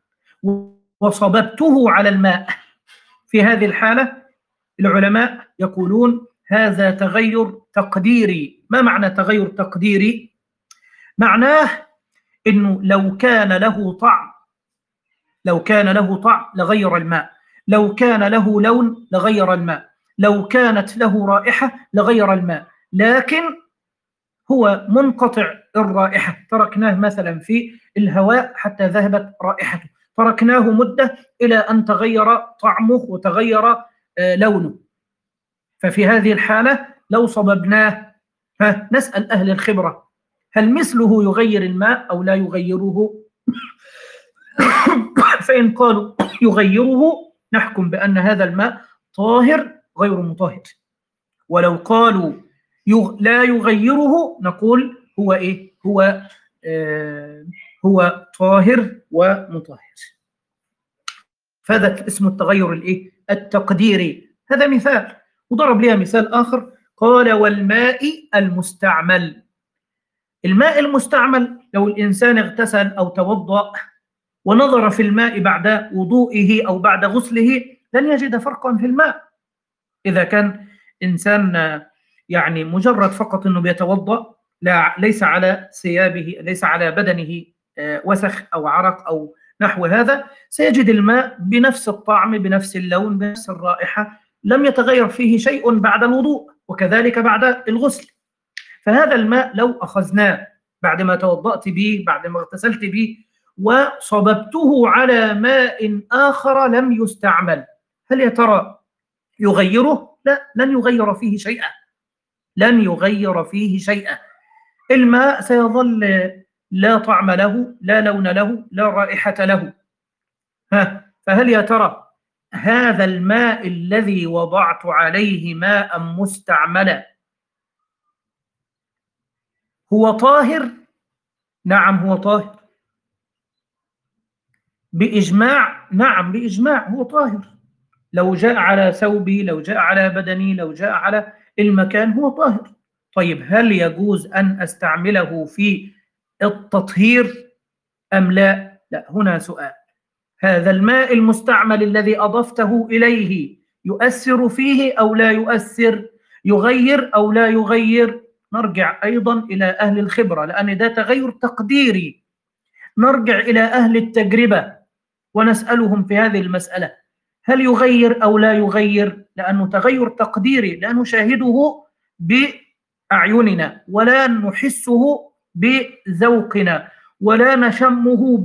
وصببته على الماء. في هذه الحالة العلماء يقولون هذا تغير تقديري. ما معنى تغير تقديري؟ معناه إنه لو كان له طعم، لو كان له طعم لغير الماء، لو كان له لون لغير الماء، لو كانت له رائحة لغير الماء، لكن هو منقطع الرائحة. تركناه مثلا في الهواء حتى ذهبت رائحته، تركناه مدة إلى أن تغير طعمه وتغير لونه. ففي هذه الحالة لو صببناه، نسأل أهل الخبرة هل مثله يغير الماء أو لا يغيره؟ فإن قالوا يغيره نحكم بأن هذا الماء طاهر غير مطهر، ولو قالوا لا يغيره نقول هو إيه؟ هو آه هو طاهر ومطهر. فهذا اسمه التغير الإيه؟ التقديري. هذا مثال، وضرب لي مثال آخر قال والماء المستعمل. الماء المستعمل لو الإنسان اغتسل أو توضأ ونظر في الماء بعد وضوئه أو بعد غسله لن يجد فرقا في الماء. إذا كان إنسان يعني مجرد فقط أنه بيتوضأ، لا ليس على ثيابه ليس على بدنه وسخ أو عرق أو نحو هذا، سيجد الماء بنفس الطعم بنفس اللون بنفس الرائحة، لم يتغير فيه شيء بعد الوضوء، وكذلك بعد الغسل. فهذا الماء لو أخذناه بعد ما توضأت به بعد ما اغتسلت به وصببته على ماء آخر لم يستعمل، هل يا ترى يغيره؟ لا، لن يغير فيه شيئا، لن يغير فيه شيئا. الماء سيظل لا طعم له لا لون له لا رائحة له. ها، فهل يا ترى هذا الماء الذي وضعت عليه ماء مستعملا هو طاهر؟ نعم هو طاهر بإجماع، نعم بإجماع هو طاهر. لو جاء على ثوبي، لو جاء على بدني، لو جاء على المكان هو طاهر. طيب هل يجوز أن أستعمله في التطهير أم لا؟ لا، هنا سؤال. هذا الماء المستعمل الذي أضفته إليه يؤثر فيه أو لا يؤثر؟ يغير أو لا يغير؟ نرجع أيضا إلى أهل الخبرة، لأن ده تغير تقديري. نرجع إلى أهل التجربة ونسألهم في هذه المسألة، هل يغير أو لا يغير؟ لأنه تغير تقديري، لا نشاهده بأعيننا ولا نحسه بذوقنا ولا نشمه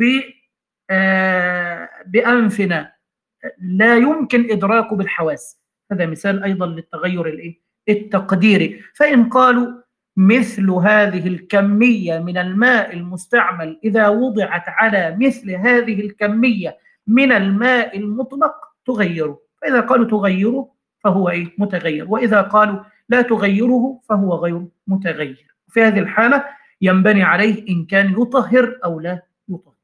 بأنفنا، لا يمكن إدراكه بالحواس. هذا مثال أيضا للتغير التقديري. فإن قالوا مثل هذه الكمية من الماء المستعمل إذا وضعت على مثل هذه الكمية من الماء المطلق تغيره، فإذا قالوا تغيره فهو إيه؟ متغير، وإذا قالوا لا تغيره فهو غير متغير. في هذه الحالة ينبني عليه إن كان يطهر أو لا يطهر.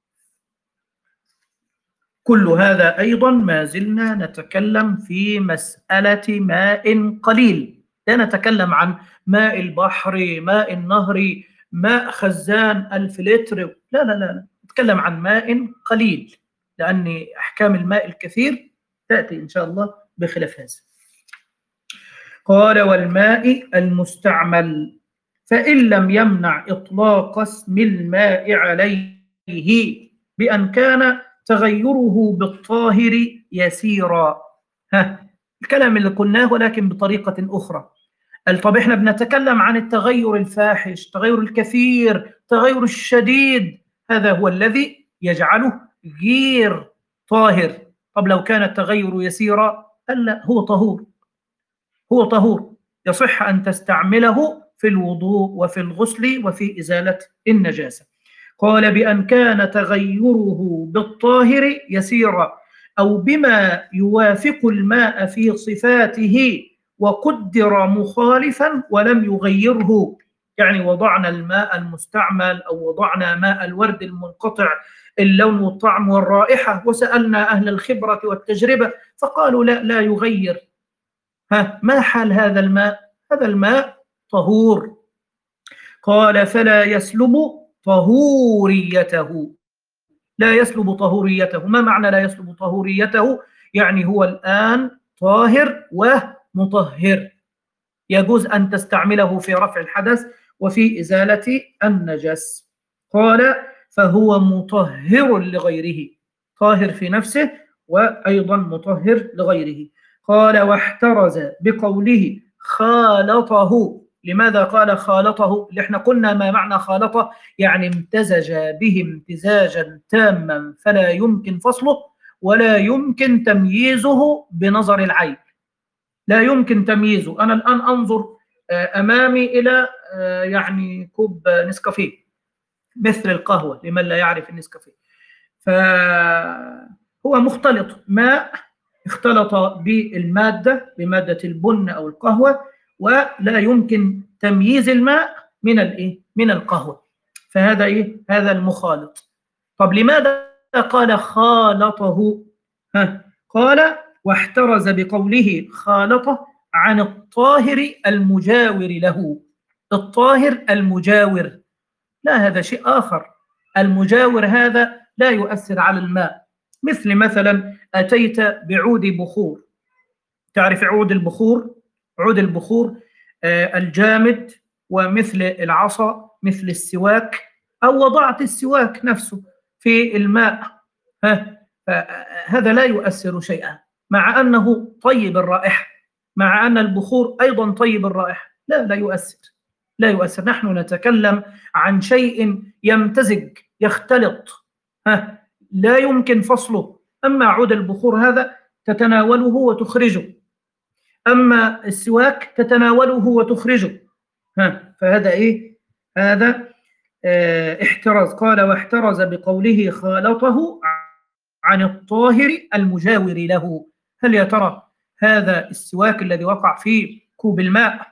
كل هذا أيضا ما زلنا نتكلم في مسألة ماء قليل، لا نتكلم عن ماء البحر، ماء النهر، ماء خزان ألف لتر، لا لا لا، نتكلم عن ماء قليل، لأن أحكام الماء الكثير تأتي إن شاء الله بخلاف هذا. قال والماء المستعمل فإن لم يمنع إطلاق اسم الماء عليه بأن كان تغيره بالطاهر يسيرا. ها، الكلام اللي قلناه ولكن بطريقة أخرى. طب احنا بنتكلم عن التغير الفاحش، التغير الكثير، التغير الشديد، هذا هو الذي يجعله غير طاهر. طب لو كان التغير يسيرا، لا، هو طهور، هو طهور يصح أن تستعمله في الوضوء وفي الغسل وفي إزالة النجاسة. قال بأن كان تغيره بالطاهر يسيرا أو بما يوافق الماء في صفاته وقدر مخالفا ولم يغيره. يعني وضعنا الماء المستعمل أو وضعنا ماء الورد المنقطع اللون والطعم والرائحة وسألنا أهل الخبرة والتجربة فقالوا لا لا يغير. ها، ما حال هذا الماء؟ هذا الماء طهور. قال فلا يسلب طهوريته، لا يسلب طهوريته. ما معنى لا يسلب طهوريته؟ يعني هو الآن طاهر ومطهر، يجوز أن تستعمله في رفع الحدث وفي إزالة النجس. قال فهو مطهر لغيره، طاهر في نفسه وأيضا مطهر لغيره. قال واحترز بقوله خالطه. لماذا قال خالطه؟ اللي احنا قلنا ما معنى خالطه، يعني امتزج به امتزاجا تاما فلا يمكن فصله ولا يمكن تمييزه بنظر العين، لا يمكن تمييزه. أنا الآن أنظر أمامي إلى يعني كوب نسكافيه مثل القهوة لمن لا يعرف النسكافيه، فهو مختلط، ماء اختلط بالمادة بمادة البن أو القهوة، ولا يمكن تمييز الماء من الايه؟ من القهوة، فهذا ايه؟ هذا المخالط. طب لماذا قال خالطه؟ ها، قال واحترز بقوله خالطه عن الطاهر المجاور له. الطاهر المجاور، لا هذا شيء آخر. المجاور هذا لا يؤثر على الماء. مثل مثلا أتيت بعود بخور، تعرف عود البخور؟ عود البخور آه الجامد، ومثل العصا مثل السواك، أو وضعت السواك نفسه في الماء، ها هذا لا يؤثر شيئا، مع أنه طيب الرائحة، مع أن البخور أيضا طيب الرائحة، لا لا يؤثر، لا يؤثر. نحن نتكلم عن شيء يمتزج يختلط، ها لا يمكن فصله. أما عود البخور هذا تتناوله وتخرجه، أما السواك تتناوله وتخرجه، ها فهذا إيه؟ هذا اه احترز. قال واحترز بقوله خالطه عن الطاهر المجاور له. هل يا ترى هذا السواك الذي وقع في كوب الماء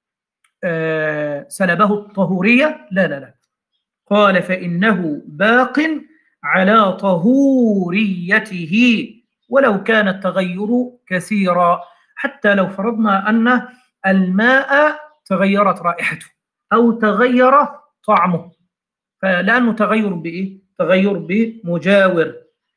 اه سلبه الطهورية؟ لا لا لا. قال فإنه باق على طهوريته ولو كان التغير كثيرا. حتى لو فرضنا أن الماء تغيرت رائحته أو تغير طعمه، فلأنه تغير بإيه؟ تغير بمجاور.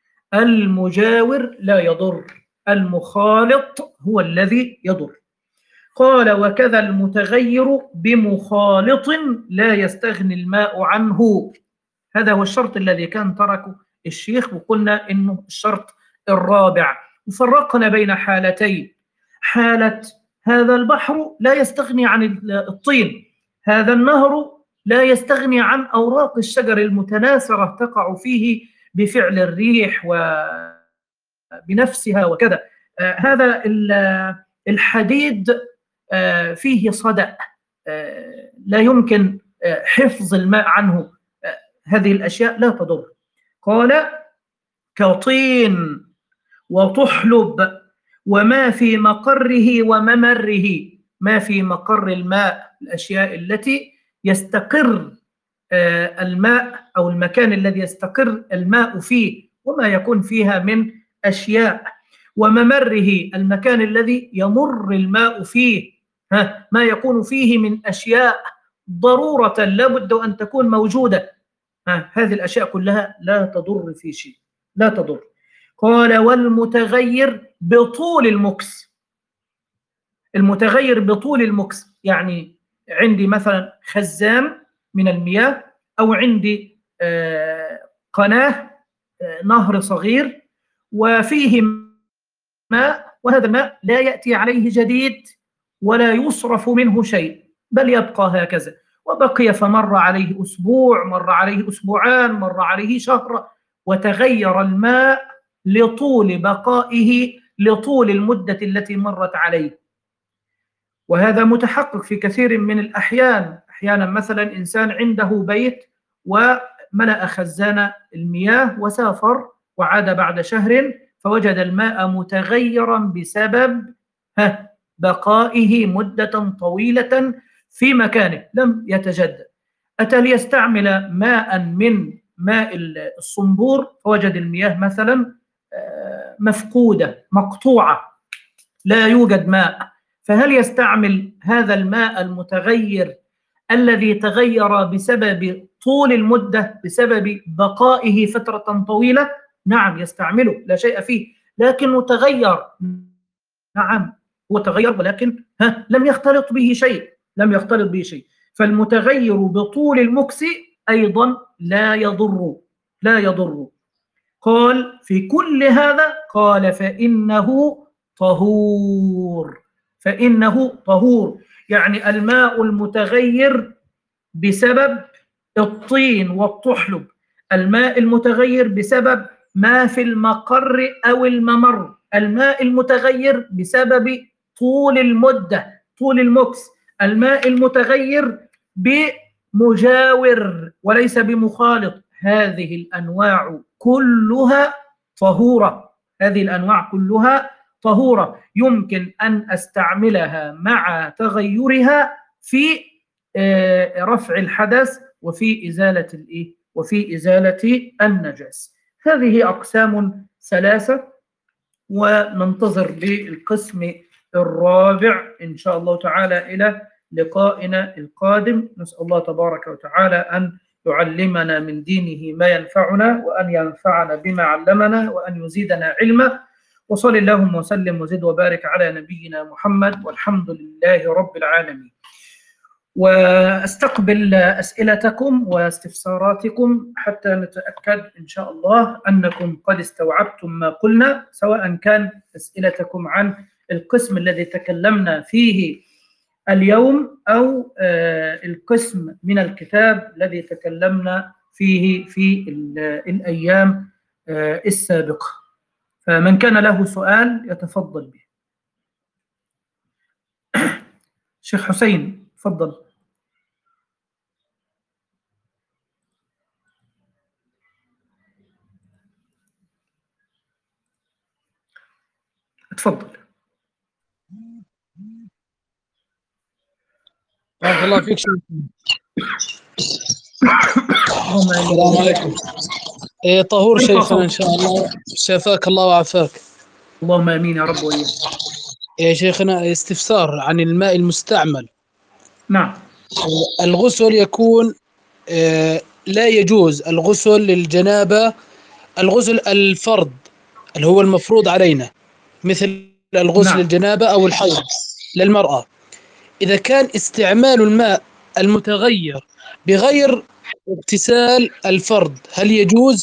المجاور لا يضر، المخالط هو الذي يضر. قال وكذا المتغير بمخالط لا يستغني الماء عنه. هذا هو الشرط الذي كان تركه الشيخ، وقلنا إنه الشرط الرابع. وفرقنا بين حالتين: حالة هذا البحر لا يستغني عن الطين، هذا النهر لا يستغني عن أوراق الشجر المتناثرة تقع فيه بفعل الريح وبنفسها وكذا. آه هذا الحديد آه فيه صدأ، آه لا يمكن آه حفظ الماء عنه، آه هذه الأشياء لا تضر. قال كطين وتحلب وما في مقره وممره. ما في مقر الماء الأشياء التي يستقر آه الماء أو المكان الذي يستقر الماء فيه وما يكون فيها من أشياء، وممره المكان الذي يمر الماء فيه، ها ما يكون فيه من أشياء ضرورة لابد أن تكون موجودة، ها هذه الأشياء كلها لا تضر في شيء، لا تضر. قال والمتغير بطول المكس. المتغير بطول المكس يعني عندي مثلا خزان من المياه، أو عندي آه قناة آه نهر صغير وفيه ماء، وهذا الماء لا يأتي عليه جديد ولا يصرف منه شيء بل يبقى هكذا، وبقي فمر عليه أسبوع، مر عليه أسبوعان، مر عليه شهر، وتغير الماء لطول بقائه، لطول المدة التي مرت عليه. وهذا متحقق في كثير من الأحيان. أحيانا مثلا إنسان عنده بيت وملأ خزان المياه وسافر وعاد بعد شهر فوجد الماء متغيرا بسبب بقائه مدة طويلة في مكانه لم يتجدد. أتى ليستعمل ماء من ماء الصنبور فوجد المياه مثلا مفقودة مقطوعة لا يوجد ماء، فهل يستعمل هذا الماء المتغير الذي تغير بسبب طول المدة بسبب بقائه فترة طويلة؟ نعم يستعمله، لا شيء فيه، لكنه تغير. نعم هو تغير ولكن ها لم يختلط به شيء، لم يختلط به شيء. فالمتغير بطول المكس أيضا لا يضر، لا يضر. قال في كل هذا قال فإنه طهور، فإنه طهور يعني الماء المتغير بسبب الطين والطحلب، الماء المتغير بسبب ما في المقر أو الممر، الماء المتغير بسبب طول المدة طول المكس، الماء المتغير بمجاور وليس بمخالط. هذه الأنواع كلها طهورة، هذه الأنواع كلها طهورة يمكن أن أستعملها مع تغيرها في رفع الحدث وفي إزالة الإيه؟ وفي إزالة النجس. هذه أقسام ثلاثة، وننتظر بالقسم الرابع إن شاء الله تعالى إلى لقائنا القادم. نسأل الله تبارك وتعالى أن يعلمنا من دينه ما ينفعنا، وأن ينفعنا بما علمنا، وأن يزيدنا علما. وصل اللهم وسلم وزد وبارك على نبينا محمد، والحمد لله رب العالمين. وأستقبل أسئلتكم واستفساراتكم حتى نتأكد إن شاء الله أنكم قد استوعبتم ما قلنا، سواء كان أسئلتكم عن القسم الذي تكلمنا فيه اليوم أو القسم من الكتاب الذي تكلمنا فيه في الأيام السابقة. فمن كان له سؤال يتفضل به. شيخ حسين تفضل. تفضل.
بارك الله فيك شيخ. السلام عليكم. إيه طهور شيخنا إن شاء الله، شفاك الله وعافاك.
اللهم آمين يا رب وإياك.
يا شيخنا استفسار عن الماء المستعمل.
نعم.
الغسل يكون إيه لا يجوز الغسل للجنابة، الغسل الفرض اللي هو المفروض علينا مثل الغسل
نعم.
الجنابة أو الحيض للمرأة، إذا كان استعمال الماء المتغير بغير اغتسال الفرض هل يجوز؟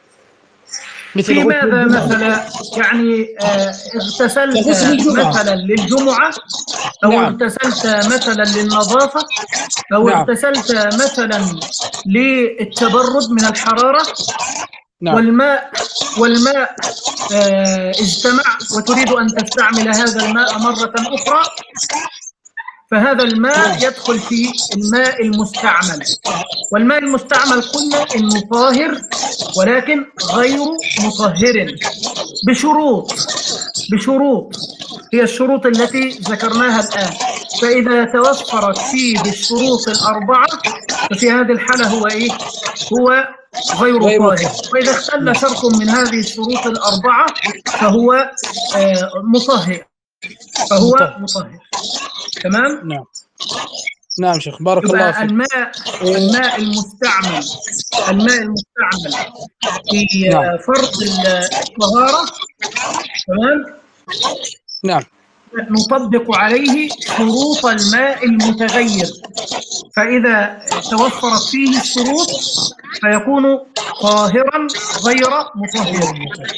مثل في ماذا مثلا؟ يعني آه اغتسلت مثلا للجمعة، أو نعم. اغتسلت مثلا للنظافة، أو نعم. اغتسلت مثلا للتبرد من الحرارة، نعم. والماء والماء آه اجتمع وتريد أن تستعمل هذا الماء مرة أخرى، فهذا الماء يدخل في الماء المستعمل. والماء المستعمل قلنا إنه طاهر ولكن غير مطهر بشروط بشروط هي الشروط التي ذكرناها الآن. فإذا توفرت فيه الشروط الأربعة ففي هذه الحالة هو إيه؟ هو غير طاهر. وإذا اختل شرط من هذه الشروط الأربعة فهو آه مطهر فهو مطهر. تمام؟
نعم نعم شيخ بارك الله فيك.
الماء الماء المستعمل الماء المستعمل في نعم. فرض الطهارة، تمام؟
نعم.
نطبق عليه شروط الماء المتغير، فإذا توفرت فيه الشروط فيكون طاهرا غير مطهر،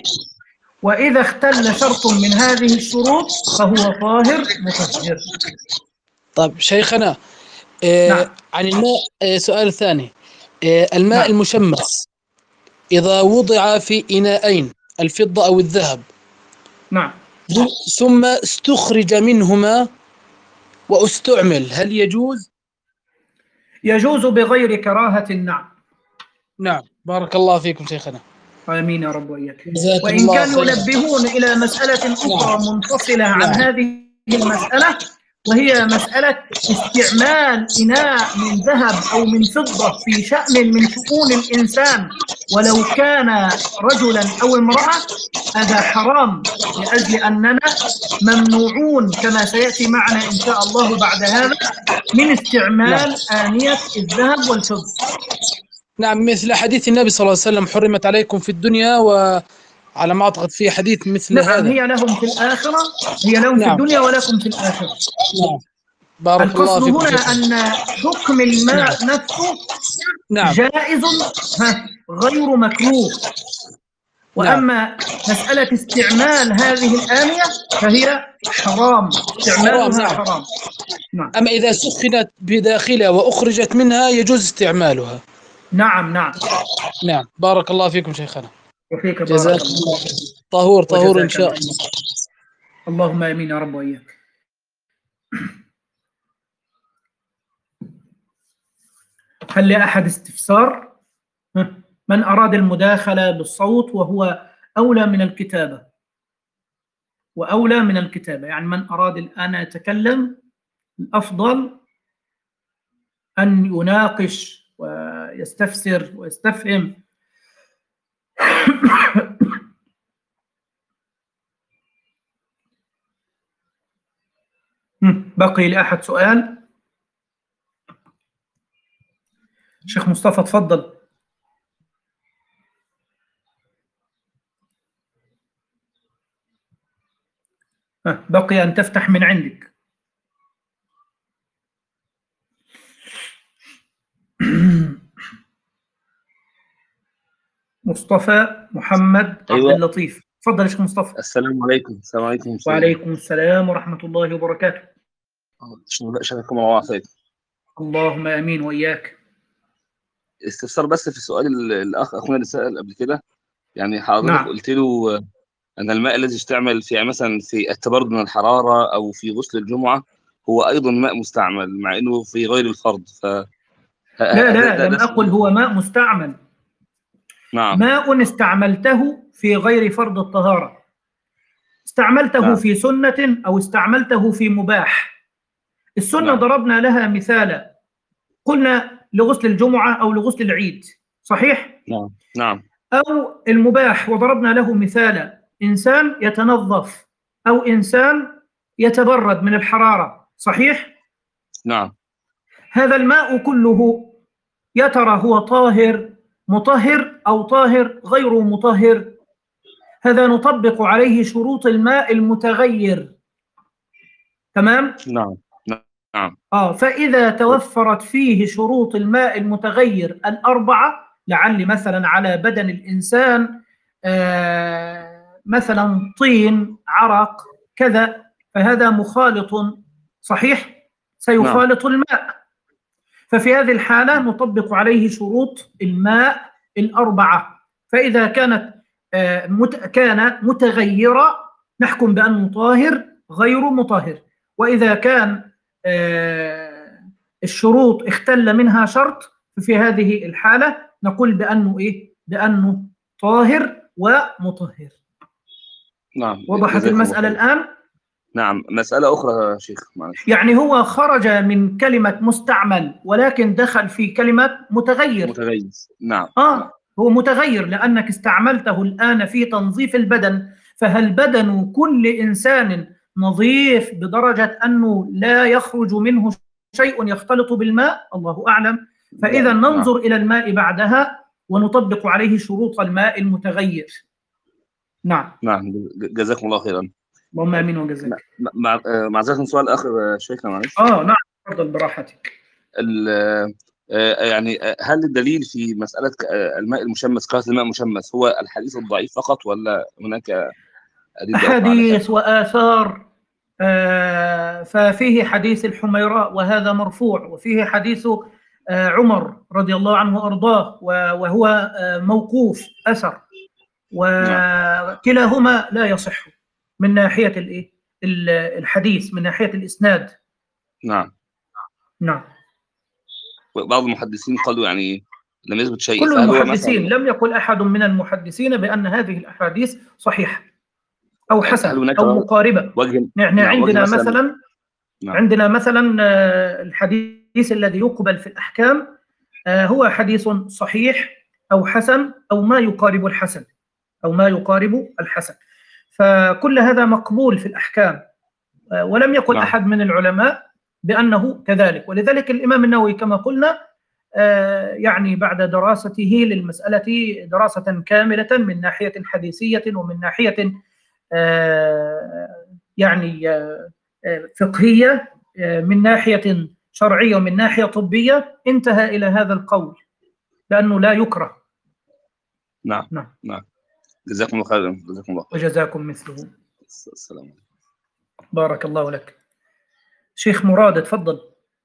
وإذا اختل شرط من هذه الشروط فهو طاهر مطهر.
طيب شيخنا إيه نعم. عن الماء إيه سؤال ثاني. إيه الماء نعم. المشمس إذا وضع في إناءين الفضة أو الذهب،
نعم،
ثم استخرج منهما واستعمل هل يجوز؟
يجوز بغير كراهة. نعم
نعم بارك الله فيكم شيخنا.
آمين يا رب وإياك. وإن كانوا ينبهون إلى مسألة أخرى نعم. منفصلة عن نعم. هذه المسألة، وهي مسألة استعمال إناء من ذهب أو من فضة في شأن من شؤون الإنسان ولو كان رجلا أو امرأة، هذا حرام، لأجل أننا ممنوعون كما سيأتي معنا إن شاء الله بعد هذا من استعمال نعم. آنية الذهب والفضة.
نعم، مثل حديث النبي صلى الله عليه وسلم حرمت عليكم في الدنيا، وعلى ما أعتقد في حديث مثل
نعم
هذا.
هي لهم في الآخرة، هي لهم نعم. في الدنيا ولكم في الآخرة.
نعم بارك الله فيكم.
القصد هنا أن حكم الماء نعم. نفسه نعم. جائز غير مكروه، وأما نعم. مسألة استعمال هذه الآنية فهي حرام، استعمالها حرام, نعم. حرام.
نعم. أما إذا سخنت بداخلها وأخرجت منها يجوز استعمالها.
نعم نعم
نعم بارك الله فيكم شيخنا.
وفيك
جزاك الله. طهور طهور إن شاء الله.
اللهم آمين يا رب وإياك. هل لأحد استفسار؟ من أراد المداخلة بالصوت وهو أولى من الكتابة وأولى من الكتابة، يعني من أراد الآن يتكلم الأفضل أن يناقش ويستفسر ويستفهم. بقي لأحد سؤال؟ شيخ مصطفى تفضل. بقي أن تفتح من عندك. مصطفى محمد
أيوة.
عبد اللطيف، تفضل يا شيخ مصطفى.
السلام عليكم. السلام عليكم.
وعليكم السلام ورحمة الله وبركاته.
شكركم الله خير.
اللهم امين واياك.
استفسار بس في السؤال الاخ اخونا اللي سال قبل كده، يعني حضرتك
نعم.
قلت له ان الماء الذي يستعمل في مثلا في التبرد من الحراره او في غسل الجمعه هو ايضا ماء مستعمل مع انه في غير الفرض. ف
لا لا لم اقل هو ماء مستعمل.
نعم.
ماء استعملته في غير فرض الطهاره، استعملته
نعم.
في سنه او استعملته في مباح. السنه
نعم.
ضربنا لها مثالا، قلنا لغسل الجمعه او لغسل العيد، صحيح؟
نعم. نعم.
او المباح وضربنا له مثالا، انسان يتنظف او انسان يتبرد من الحراره، صحيح؟
نعم.
هذا الماء كله يا ترى هو طاهر مطهر أو طاهر غير مطهر؟ هذا نطبق عليه شروط الماء المتغير. تمام؟
نعم. نعم.
آه فإذا توفرت فيه شروط الماء المتغير الأربعة، لعل مثلا على بدن الإنسان آه مثلا طين، عرق، كذا، فهذا مخالط، صحيح؟ سيخالط نعم. الماء. ففي هذه الحالة نطبق عليه شروط الماء الأربعة، فإذا كانت كان متغيرة نحكم بأنه طاهر غير مطهر، وإذا كان الشروط اختل منها شرط ففي هذه الحالة نقول بأنه إيه؟ بأنه طاهر ومطهر.
نعم.
وضحت المسألة الآن؟
نعم. مسألة أخرى يا شيخ معلش.
يعني هو خرج من كلمة مستعمل ولكن دخل في كلمة متغير.
متغير. نعم.
آه هو متغير لأنك استعملته الآن في تنظيف البدن، فهل بدن كل إنسان نظيف بدرجة أنه لا يخرج منه شيء يختلط بالماء؟ الله أعلم. فإذا
نعم.
ننظر
نعم.
إلى الماء بعدها ونطبق عليه شروط الماء المتغير. نعم.
نعم. جزاكم الله خيرا.
اللهم امين وجزاك.
مع معذره سؤال اخر شيخنا معلش.
اه نعم تفضل براحتك.
يعني هل الدليل في مساله الماء المشمس كراهه الماء المشمس هو الحديث الضعيف فقط ولا هناك
احاديث واثار؟ آه ففيه حديث الحميراء وهذا مرفوع، وفيه حديث آه عمر رضي الله عنه وارضاه وهو آه موقوف اثر، وكلاهما لا يصح من ناحيه الايه الحديث، من ناحيه الاسناد.
نعم.
نعم.
بعض المحدثين قالوا يعني لم يثبت شيء.
كل المحدثين، لم يقل احد من المحدثين بان هذه الاحاديث صحيحه او حسنه او مقاربه. يعني
نعم.
عندنا مثلا, مثلا
نعم.
عندنا مثلا الحديث الذي يقبل في الاحكام هو حديث صحيح او حسن او ما يقارب الحسن او ما يقارب الحسن، فكل هذا مقبول في الاحكام، ولم يقل نعم. احد من العلماء بانه كذلك. ولذلك الامام النووي كما قلنا يعني بعد دراسته للمساله دراسه كامله من ناحيه حديثيه ومن ناحيه يعني فقهيه، من ناحيه شرعيه ومن ناحيه طبيه، انتهى الى هذا القول بانه لا يكره.
نعم. نعم. نعم. جزاكم الله خيرا. جزاكم الله خيرا.
وجزاكم مثله.
السلام عليكم.
بارك الله لك. شيخ مراد تفضل.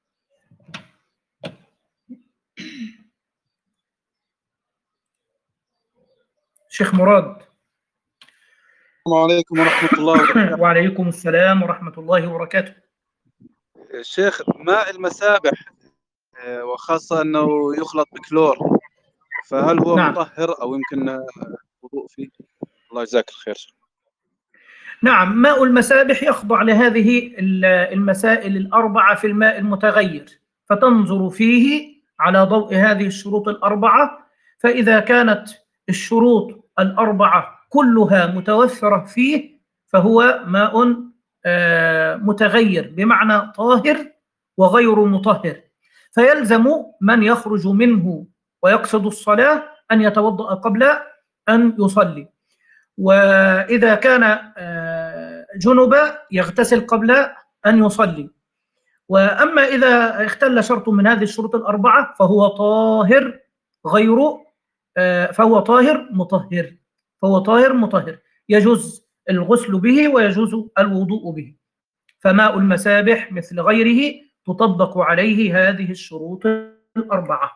شيخ مراد.
السلام عليكم ورحمة الله وبركاته.
وعليكم السلام ورحمة الله وبركاته.
شيخ، ماء المسابح وخاصة أنه يخلط بكلور، فهل هو نعم. مطهر أو يمكن وضوء فيه؟ الله يجزاك الخير.
نعم، ماء المسابح يخضع لهذه المسائل الأربعة في الماء المتغير، فتنظر فيه على ضوء هذه الشروط الأربعة، فإذا كانت الشروط الأربعة كلها متوفرة فيه فهو ماء متغير، بمعنى طاهر وغير مطهر، فيلزم من يخرج منه ويقصد الصلاة أن يتوضأ قبل أن يصلي، وإذا كان جنبا يغتسل قبل أن يصلي. وأما إذا اختل شرط من هذه الشروط الأربعة فهو طاهر غير فهو طاهر مطهر فهو طاهر مطهر يجوز الغسل به ويجوز الوضوء به. فماء المسابح مثل غيره تطبق عليه هذه الشروط الأربعة.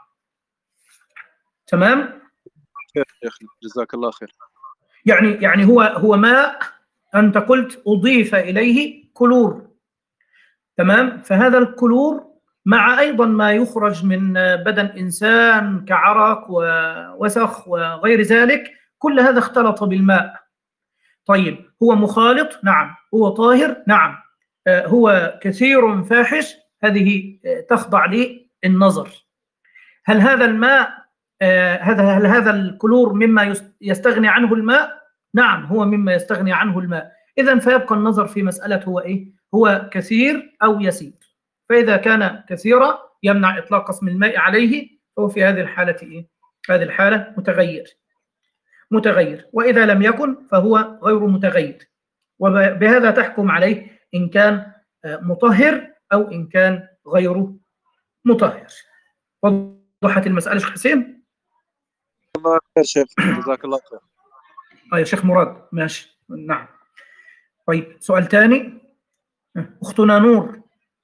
تمام؟
جزاك الله خير.
يعني يعني هو هو ماء أنت قلت أضيف إليه كلور، تمام؟ فهذا الكلور مع أيضا ما يخرج من بدن إنسان كعرق ووسخ وغير ذلك، كل هذا اختلط بالماء. طيب هو مخالط؟ نعم. هو طاهر؟ نعم. هو كثير فاحش؟ هذه تخضع للنظر. هل هذا الماء هذا هل هذا الكلور مما يستغني عنه الماء؟ نعم، هو مما يستغني عنه الماء. إذن فيبقى النظر في مسألة هو إيه؟ هو كثير أو يسير. فإذا كان كثيرا يمنع إطلاق اسم الماء عليه، فهو في هذه الحالة إيه؟ هذه الحالة متغير متغير وإذا لم يكن فهو غير متغير، وبهذا تحكم عليه إن كان مطهر أو إن كان غير مطهر. وضحت المسألة شيخ حسين؟
الله خير شيخ، جزاك الله خير.
طيب شيخ مراد ماشي. نعم. طيب سؤال ثاني، أختنا نور.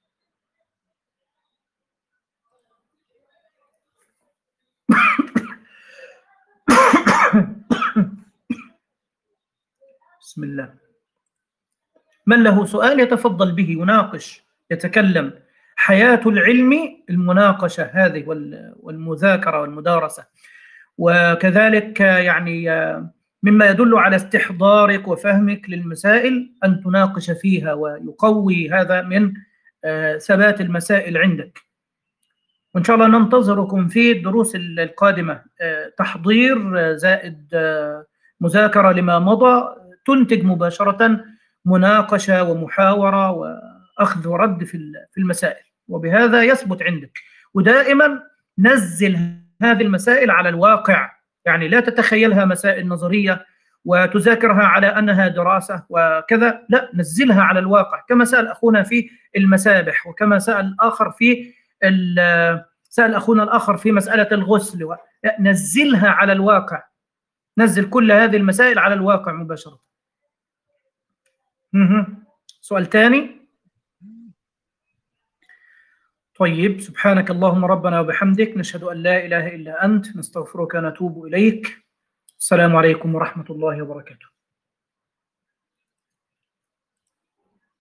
بسم الله. من له سؤال يتفضل به، يناقش، يتكلم. حياة العلم المناقشة هذه والمذاكرة والمدارسة، وكذلك يعني مما يدل على استحضارك وفهمك للمسائل أن تناقش فيها، ويقوي هذا من ثبات المسائل عندك. وإن شاء الله ننتظركم في الدروس القادمة، تحضير زائد مذاكرة لما مضى، تنتج مباشرة مناقشة ومحاورة وأخذ ورد في المسائل، وبهذا يثبت عندك. ودائما نزل هذه المسائل على الواقع، يعني لا تتخيلها مسائل نظرية وتذاكرها على أنها دراسة وكذا، لا، نزلها على الواقع، كما سأل أخونا في المسابح، وكما سأل آخر في سأل أخونا الآخر في مسألة الغسل. نزلها على الواقع، نزل كل هذه المسائل على الواقع مباشرة. سؤال ثاني. طيب، سبحانك اللهم ربنا وبحمدك، نشهد أن لا إله إلا أنت، نستغفرك ونتوب إليك. السلام عليكم ورحمة الله وبركاته.